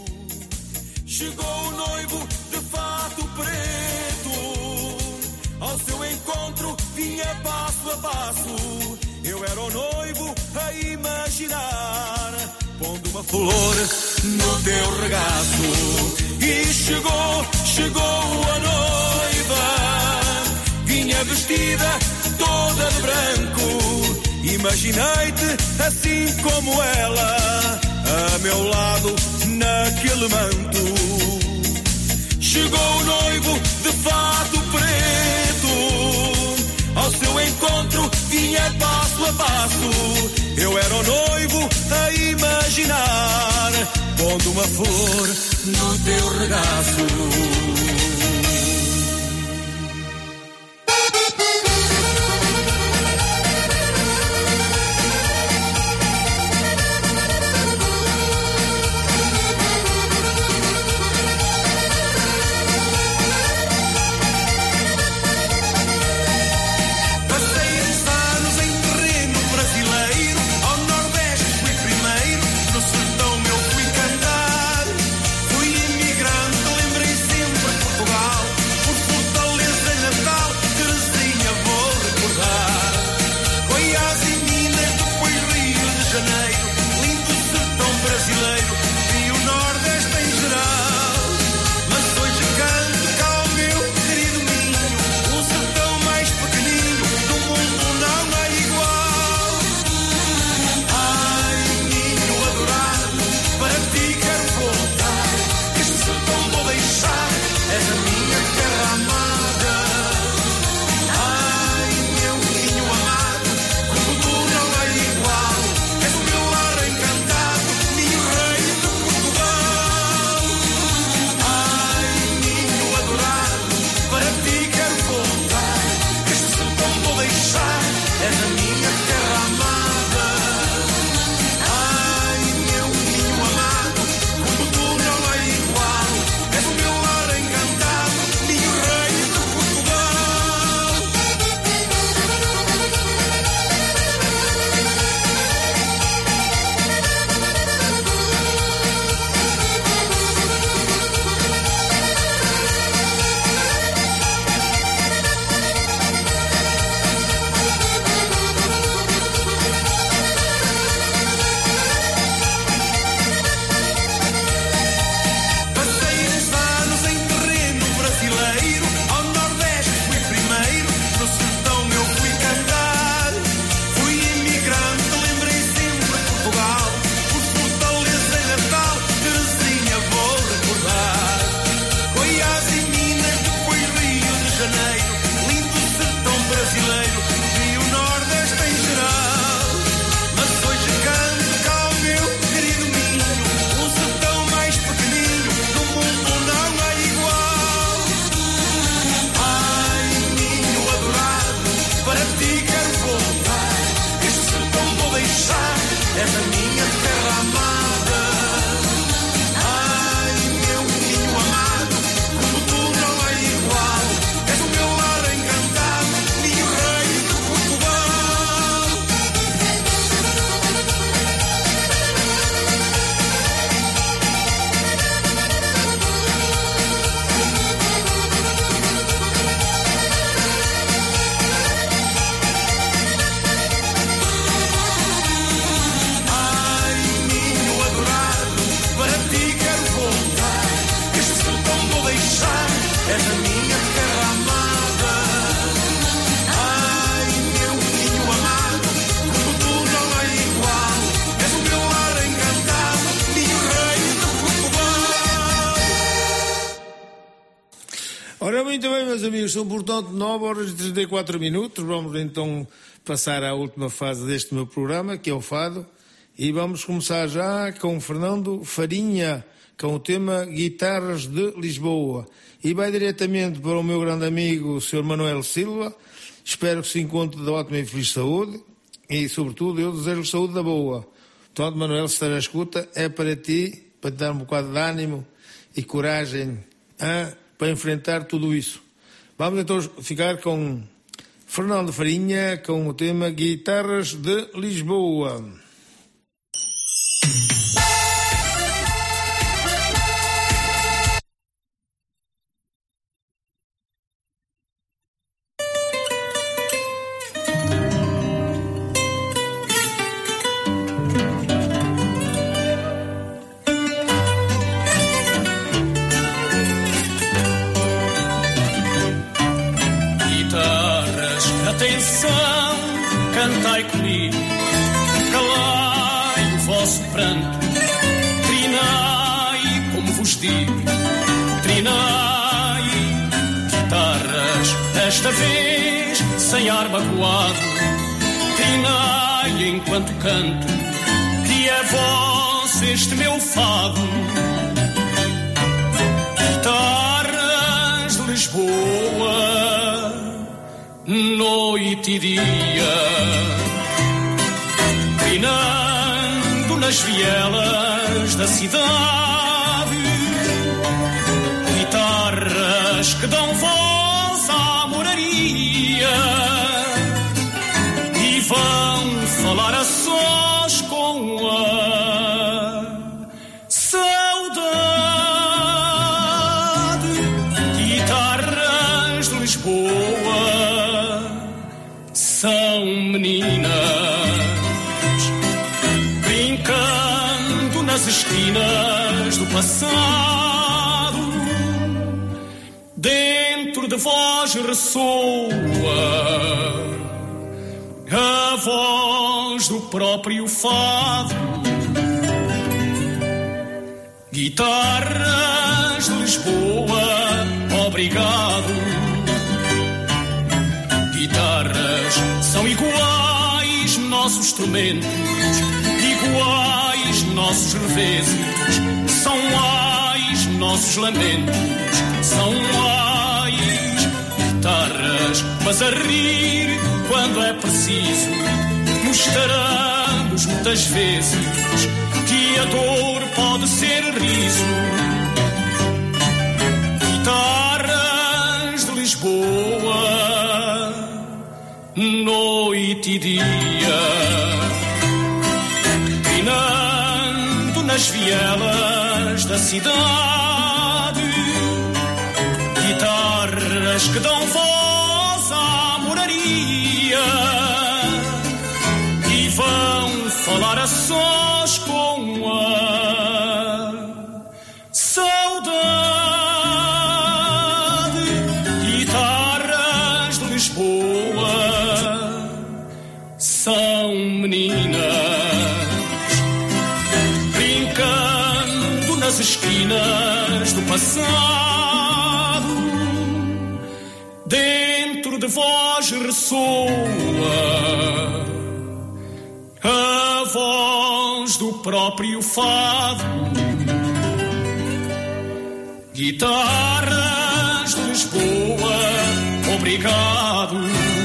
Chegou o noivo de fato preto, ao seu encontro vinha passo a passo. Eu era o noivo a imaginar, pondo uma flor no teu regaço. E chegou a noiva, vinha vestida toda de branco. Imaginei-te assim como ela, a meu lado naquele manto. Chegou o noivo de fato preto, ao seu encontro vinha passo a passo. Eu era o noivo a imaginar, pondo uma flor no teu regaço. Fui imigrante, lembrei sempre Ora, muito bem, meus amigos, são portanto 9 horas e 34 minutos. Vamos então passar à última fase deste meu programa, que é o Fado, e vamos começar já com Fernando Farinha, com o tema Guitarras de Lisboa. E vai diretamente para o meu grande amigo, o Sr. Manuel Silva. Espero que se encontre de ótima e feliz saúde, e sobretudo eu desejo saúde da boa. Portanto, Manuel, se estás à escuta, é para ti, para te dar um bocado de ânimo e coragem para enfrentar tudo isso. Vamos então ficar com Fernando Farinha, com o tema Guitarras de Lisboa. Cantai comigo, calai o vosso pranto, trinai, como vos digo, trinai, guitarras, desta vez sem ar magoado, trinai enquanto canto, que é vós este meu fado. Guitarras de Lisboa, noite e dia, trinando nas vielas da cidade, guitarras que dão voz à moraria e vão falar a sós com a saudade. Guitarras de Lisboa são meninas brincando nas esquinas do passado. Dentro de vós ressoa a voz do próprio fado. Guitarras de Lisboa, obrigado. Guitarras são iguais nossos instrumentos, iguais nossos reveses, são ais nossos lamentos, são ais guitarras, mas a rir quando é preciso, mostramos muitas vezes que a dor pode ser riso. Guitarras de Lisboa, noite e dia, trinando nas vielas da cidade, guitarras que dão voz à moraria e vão falar a sós com a saudade. Guitarras de Lisboa são meninas brincando nas esquinas do passado. Dentro de vós ressoa a voz do próprio fado. Guitarras de Lisboa, obrigado.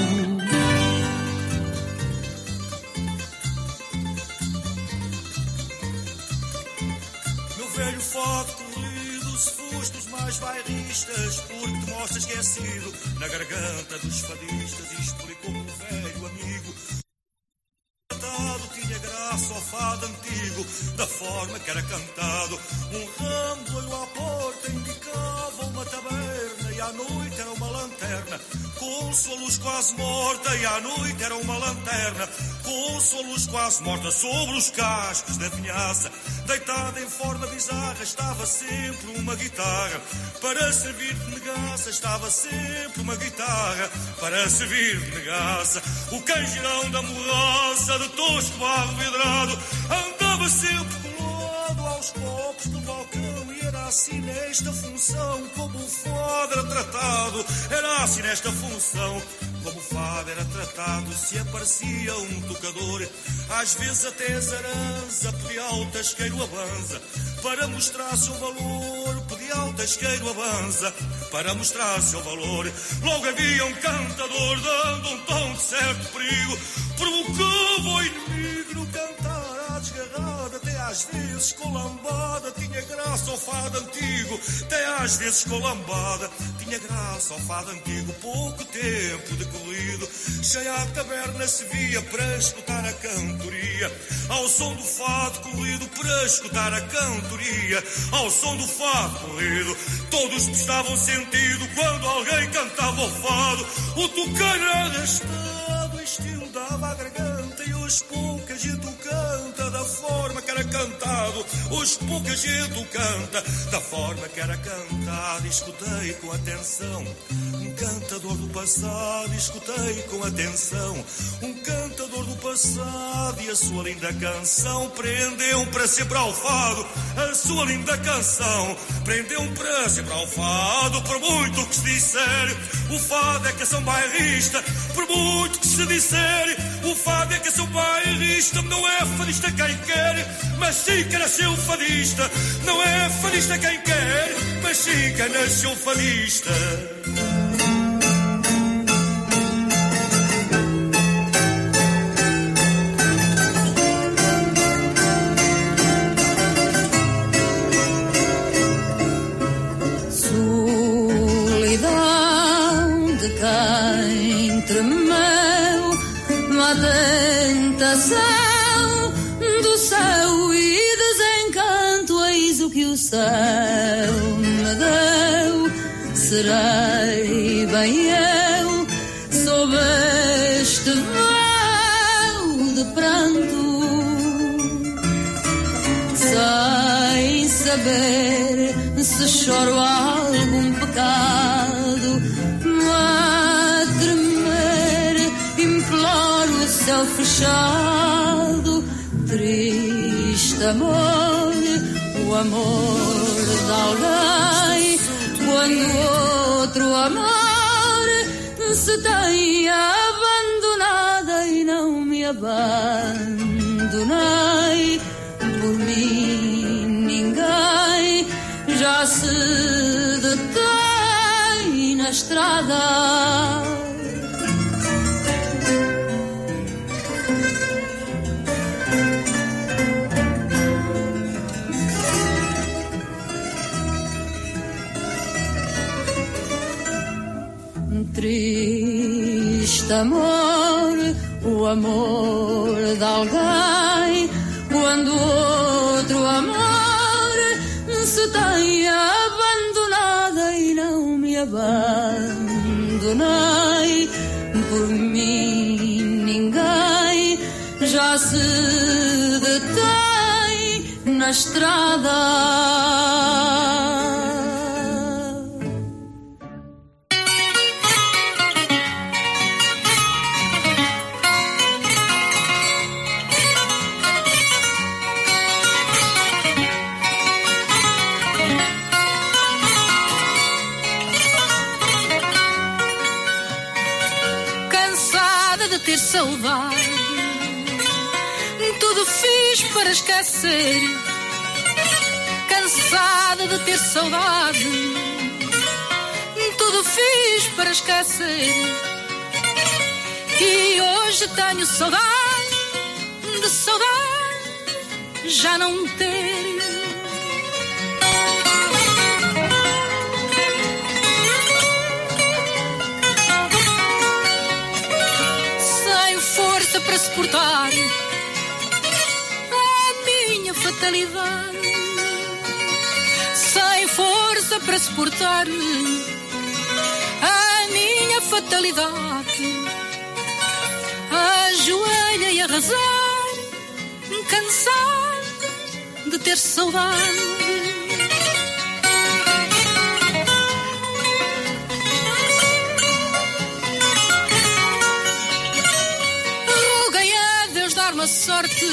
Velho fado corrido, se foste dos mais bairristas, porque te mostras esquecido na garganta dos fadistas, e explicou um velho amigo. Tinha graça ao fado antigo, da forma que era cantado. Um ramo de olho à porta indicava uma taberna, e à noite era uma lanterna, com sua luz quase morta. E à noite era uma lanterna, com sua luz quase morta. Sobre os cascos da vinhaça, deitada em forma bizarra, estava sempre uma guitarra para servir de negaça. Estava sempre uma guitarra para servir de negaça. O canjirão da morroça de tosco barro vidrado andava sempre colado aos copos do balcão, e era assim nesta função como o fado era tratado. fado era assim nesta função. Como o fado era tratado, se aparecia um tocador, às vezes até zaranza, pedia ao tasqueiro a banza, para mostrar seu valor, pedia ao tasqueiro a banza, para mostrar seu valor. Logo havia um cantador, dando um tom de certo perigo, provocava o inimigo no cantar à desgarrada, até às vezes com lambada, tinha graça ao fado antigo, até às vezes com lambada, tinha graça ao fado antigo. Pouco tempo decorrido, cheia a taberna se via para escutar a cantoria, ao som do fado corrido, para escutar a cantoria, ao som do fado corrido. Todos prestavam sentido quando alguém cantava o fado, o tocar arrastado, estilo dava a garganta, e hoje pouca gente o canta da forma que era cantado, hoje pouca gente o canta da forma que era cantado. Escutei com atenção um cantador do passado, escutei com atenção um cantador do passado, e a sua linda canção prendeu para sempre ao fado, a sua linda canção prendeu para sempre ao fado. Por muito que se disser, o fado é canção bairrista, por muito que se disser, o fado é canção bairrista. Não é fadista quem quer, mas sim que nasceu fadista. Não é fadista quem quer, mas sim que nasceu fadista. Solidão de quem tremeu na tentação do céu e desencanto, eis o que o céu me deu. Serei bem eu sob este véu de pranto, sem saber se choro algum pecado. A tremer imploro o céu fechado. Triste amor, o amor de alguém, quando outro amor se tem abandonada, e não me abandonei. Por mim ninguém já se detém na estrada. Triste amor, o amor de alguém, quando outro amor se tem abandonada, e não me abandonei. Por mim ninguém já se detém na estrada. Ter saudade, tudo fiz para esquecer. Cansada de ter saudade, tudo fiz para esquecer. E hoje tenho saudade de saudade já não ter. Para suportar a minha fatalidade, sem força para suportar a minha fatalidade, ajoelhei a rezar, cansada de ter saudade. Dar-me a sorte,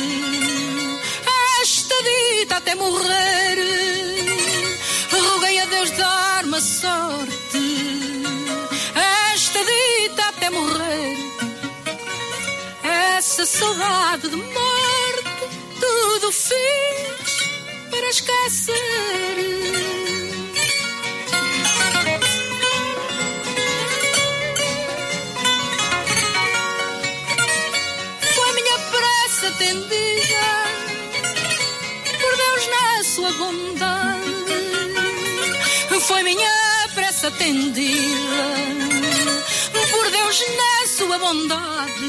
esta vida até morrer. Roguei a Deus dar-me a sorte, esta saudade de morte, tudo fiz para esquecer. Foi minha prece atendida por Deus na sua bondade. Foi minha prece atendida por Deus na sua bondade.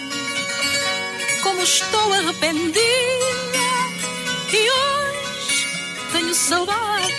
Como estou arrependida e hoje tenho saudade.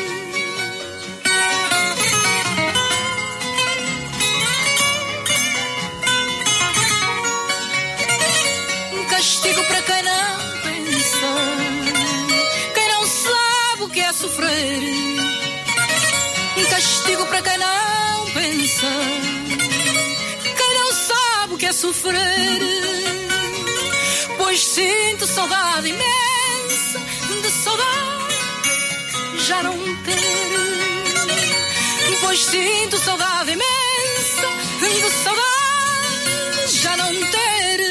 Um castigo para quem não pensa, quem não sabe o que é sofrer. Um castigo para quem não pensa, quem não sabe o que é sofrer. Pois sinto saudade imensa de saudade já não ter. Pois sinto saudade imensa de saudade já não ter.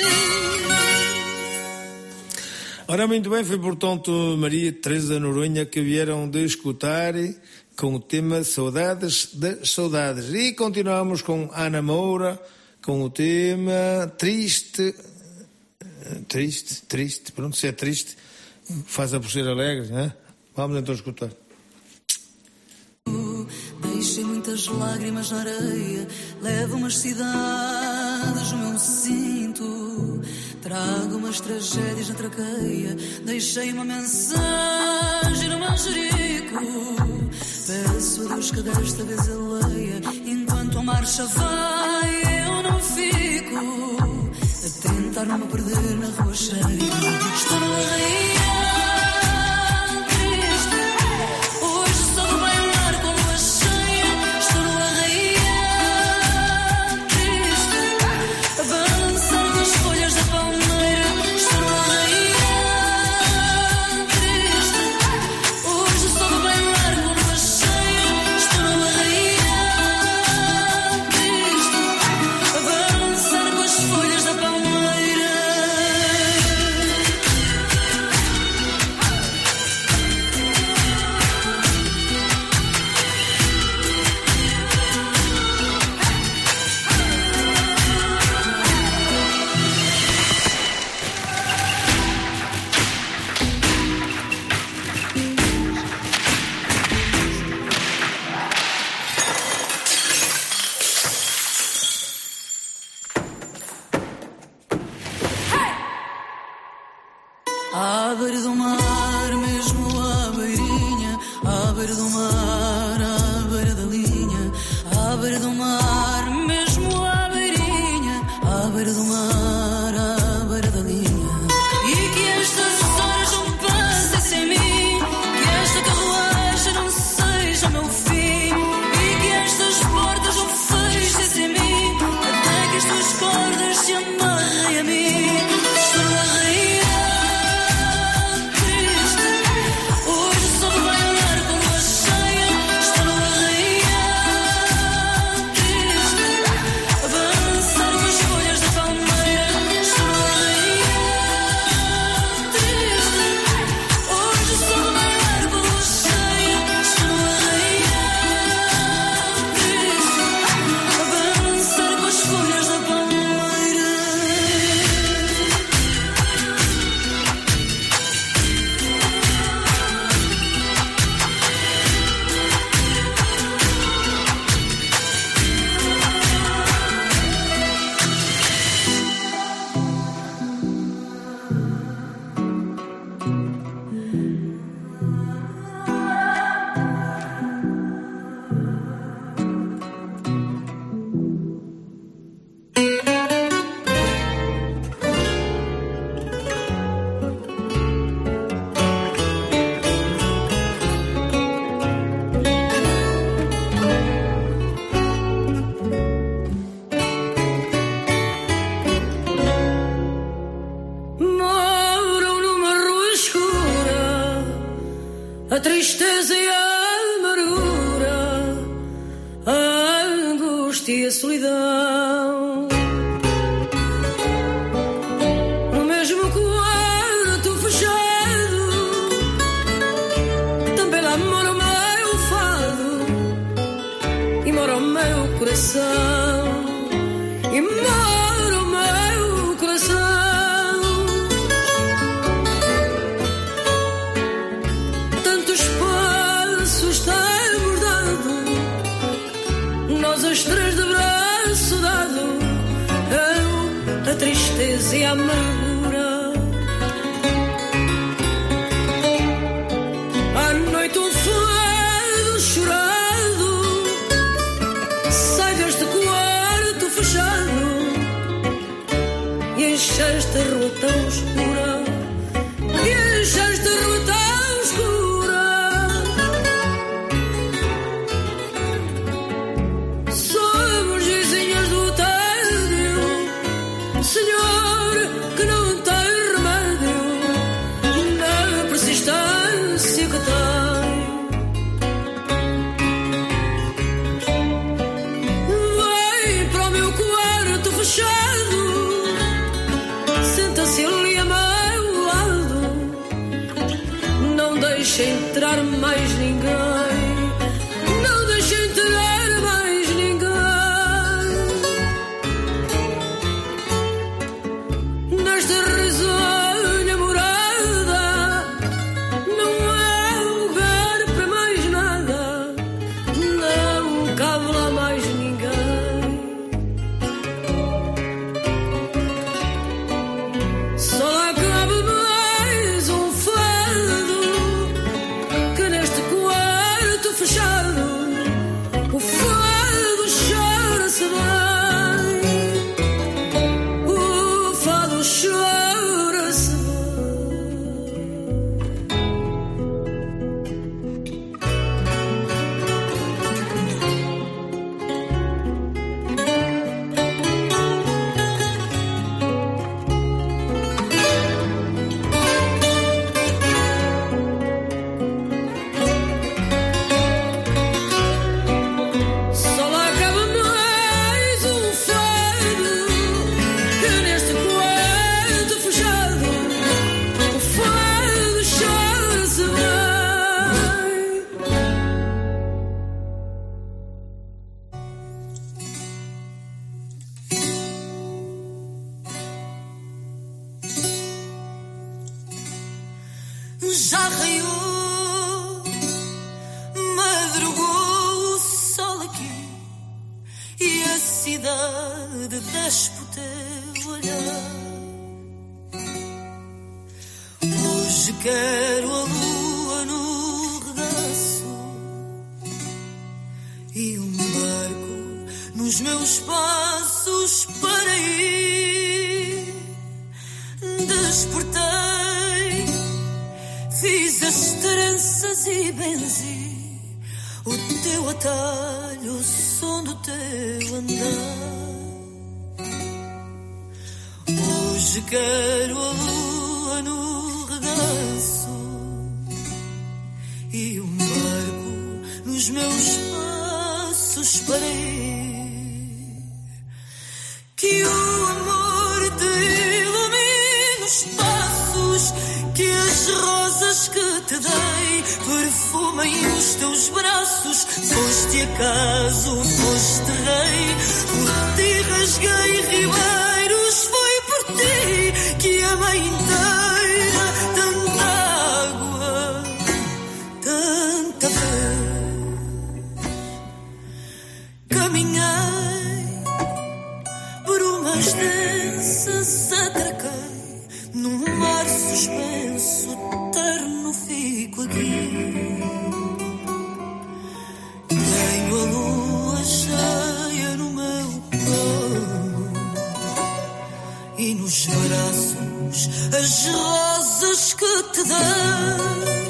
Ora, muito bem, foi portanto Maria Teresa Noronha que vieram de escutar com o tema Saudades das Saudades. E continuamos com Ana Moura, com o tema Triste, pronto, se é triste, faz-a por ser alegre, não é? Vamos então escutar. Deixei muitas lágrimas na areia, levo umas cidades no meu cinto, trago umas tragédias na traqueia, deixei uma mensagem no manjerico. Peço a Deus que desta vez ele leia, enquanto a marcha vai eu não fico a tentar não me perder na rua cheia. Estou numa raia triste, hoje só vou bailar com lua cheia. Estou numa raia triste, a balançar com as folhas da palmeira. Estou numa raia triste, hoje só vou bailar com lua cheia. Estou numa raia triste, a balançar com as folhas da palmeira. À beira do mar, mesmo à beirinha, à beira do mar, à beira da linha, à beira do mar, mesmo à beirinha, à beira do mar, à beira da linha. E que estas horas não passem sem mim, que esta carruagem não seja meu fim, e que estas portas não fechem sem mim, até que as tuas cordas se amarrem a mim. Estou numa rainha a tristeza e a amargura, a angústia e a solidão. coração e mora o meu coração. Tanto espaço tem bordado, nós as três de braço dado, eu, a tristeza e a amargura. À noite um fado chorado sai deste quarto fechado e enche esta rua tão escura, e enche esta rua tão escura. Somos vizinhas do tédio, Senhor, que não tem remédio na persistência que tem. Vem para o meu quarto fechado, senta-se ali a meu lado, não deixa entrar mais ninguém, não deixa entrar mais ninguém. Nesta risonha morada não há lugar para mais nada, não cabe lá mais ninguém. Só lá cabe mais um fado, que neste quarto fechado o fado chora-se bem, o fado chora-se bem. Só lá cabe mais um fado, que neste quarto fechado o fado chora-se bem. Já raiou, madrugou o sol aqui e a cidade despe o teu olhar. Hoje quero a lua no regaço e um barco nos meus passos para ir. Despertei, fiz as tranças e benzi o teu atalho, o som do teu andar. Hoje quero a lua no regaço e um barco nos meus passos para ir. Que o amor te ilumine os passos, que as rosas que te dei perfumem os teus braços. Foste acaso, foste rei, por ti rasguei ribeiros, foi por ti que a mãe inteira tanta água, tanta vez. Caminhei por umas densas, atraquei num mar suspenso, eterno fico aqui. Tenho a lua cheia no meu colo e nos braços as rosas que te dei.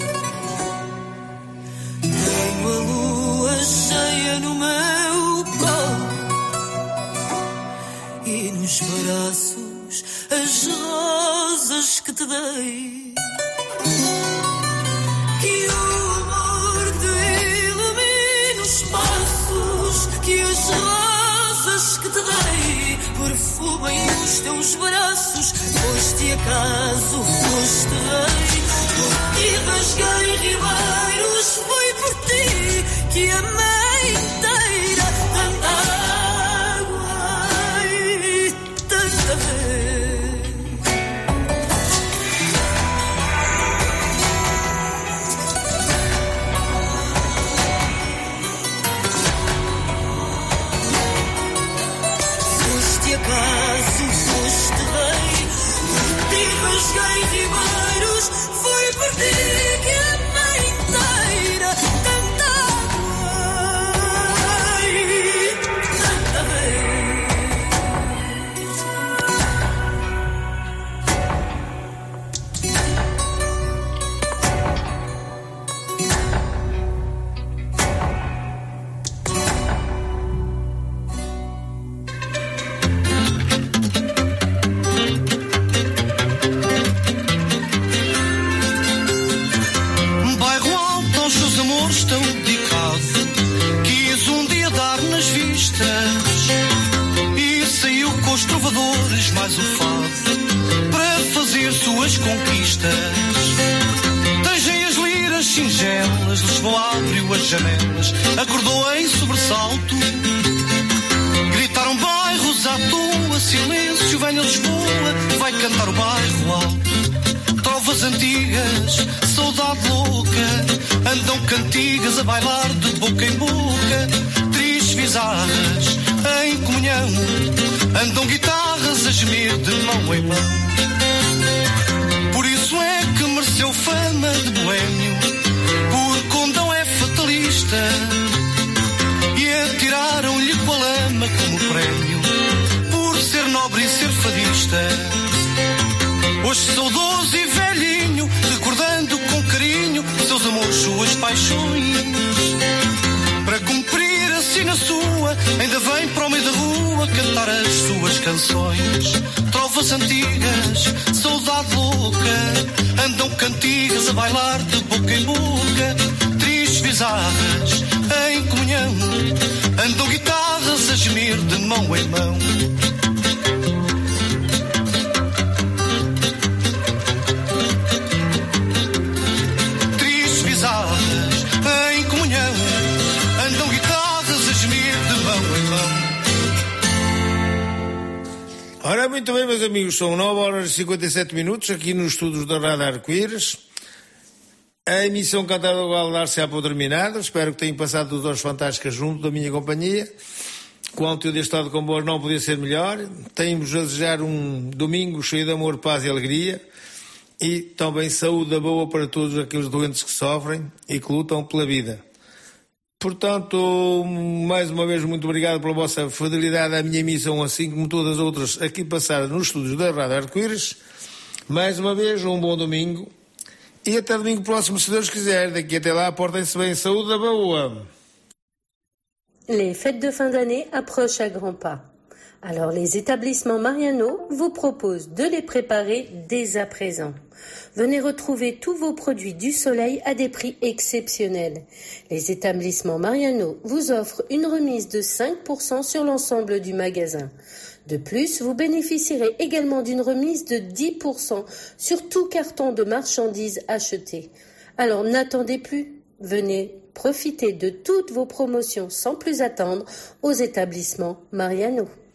Tenho a lua cheia no meu colo e nos braços as rosas que te dei. Que o amor te ilumine os passos, que as rosas que te dei perfumem os teus braços. Foste acaso, foste rei, por ti rasguei ribeiros, foi por ti que a mãe inteira tanta acaso foste rei. Por ti rasguei ribeiros, foi por ti que a mãe inteira cantei, tanta tão dedicado, quis um dia dar nas vistas e saiu com os trovadores mais o fado para fazer suas conquistas. Tangei as liras singelas, Lisboa abriu as janelas, acordou em sobressalto. Gritaram bairros à toa, silêncio, venha Lisboa, vai cantar o bairro alto. Trovas antigas, saudade louca, andam cantigas a bailar de boca em boca. Tristes bizarras em comunhão, andam guitarras a gemer de mão em mão. Por isso é que mereceu fama de boémio, por condão é fatalista, e atiraram-lhe com a lama como prémio, por ser nobre e ser fadista. Hoje saudoso e velhinho, recordando com carinho seus amores, suas paixões. Para cumprir assim na sua, ainda vem para o meio da rua cantar as suas canções. Trovas antigas, saudade louca, andam cantigas a bailar de boca em boca. Tristes bizarras em comunhão, andam guitarras a gemer de mão em mão. Em comunhão, andam guitarras a gemer de mão em mão. Ora, muito bem, meus amigos, são 9h57 aqui nos estúdios da Rádio Arco-Íris. A emissão Cantar do Galo dar-se-á por terminada. Espero que tenham passado 2 horas fantásticas junto da minha companhia. Quanto eu deste estado de comboio não podia ser melhor. Tenho-vos a desejar um domingo cheio de amor, paz e alegria. E também saúde boa para todos aqueles doentes que sofrem e que lutam pela vida. Portanto, mais uma vez, muito obrigado pela vossa fidelidade à minha emissão, assim como todas as outras aqui passadas nos estúdios da Rádio Arco-Íris. Mais uma vez, um bom domingo. E até domingo próximo, se Deus quiser. Daqui até lá, portem-se bem. Saúde boa. Les fêtes de fin d'année approchent à grands pas. Alors les établissements Mariano vous proposent de les préparer dès à présent. Venez retrouver tous vos produits du soleil à des prix exceptionnels. Les établissements Mariano vous offrent une remise de 5% sur l'ensemble du magasin. De plus, vous bénéficierez également d'une remise de 10% sur tout carton de marchandises acheté. Alors n'attendez plus, venez profiter de toutes vos promotions sans plus attendre aux établissements Mariano.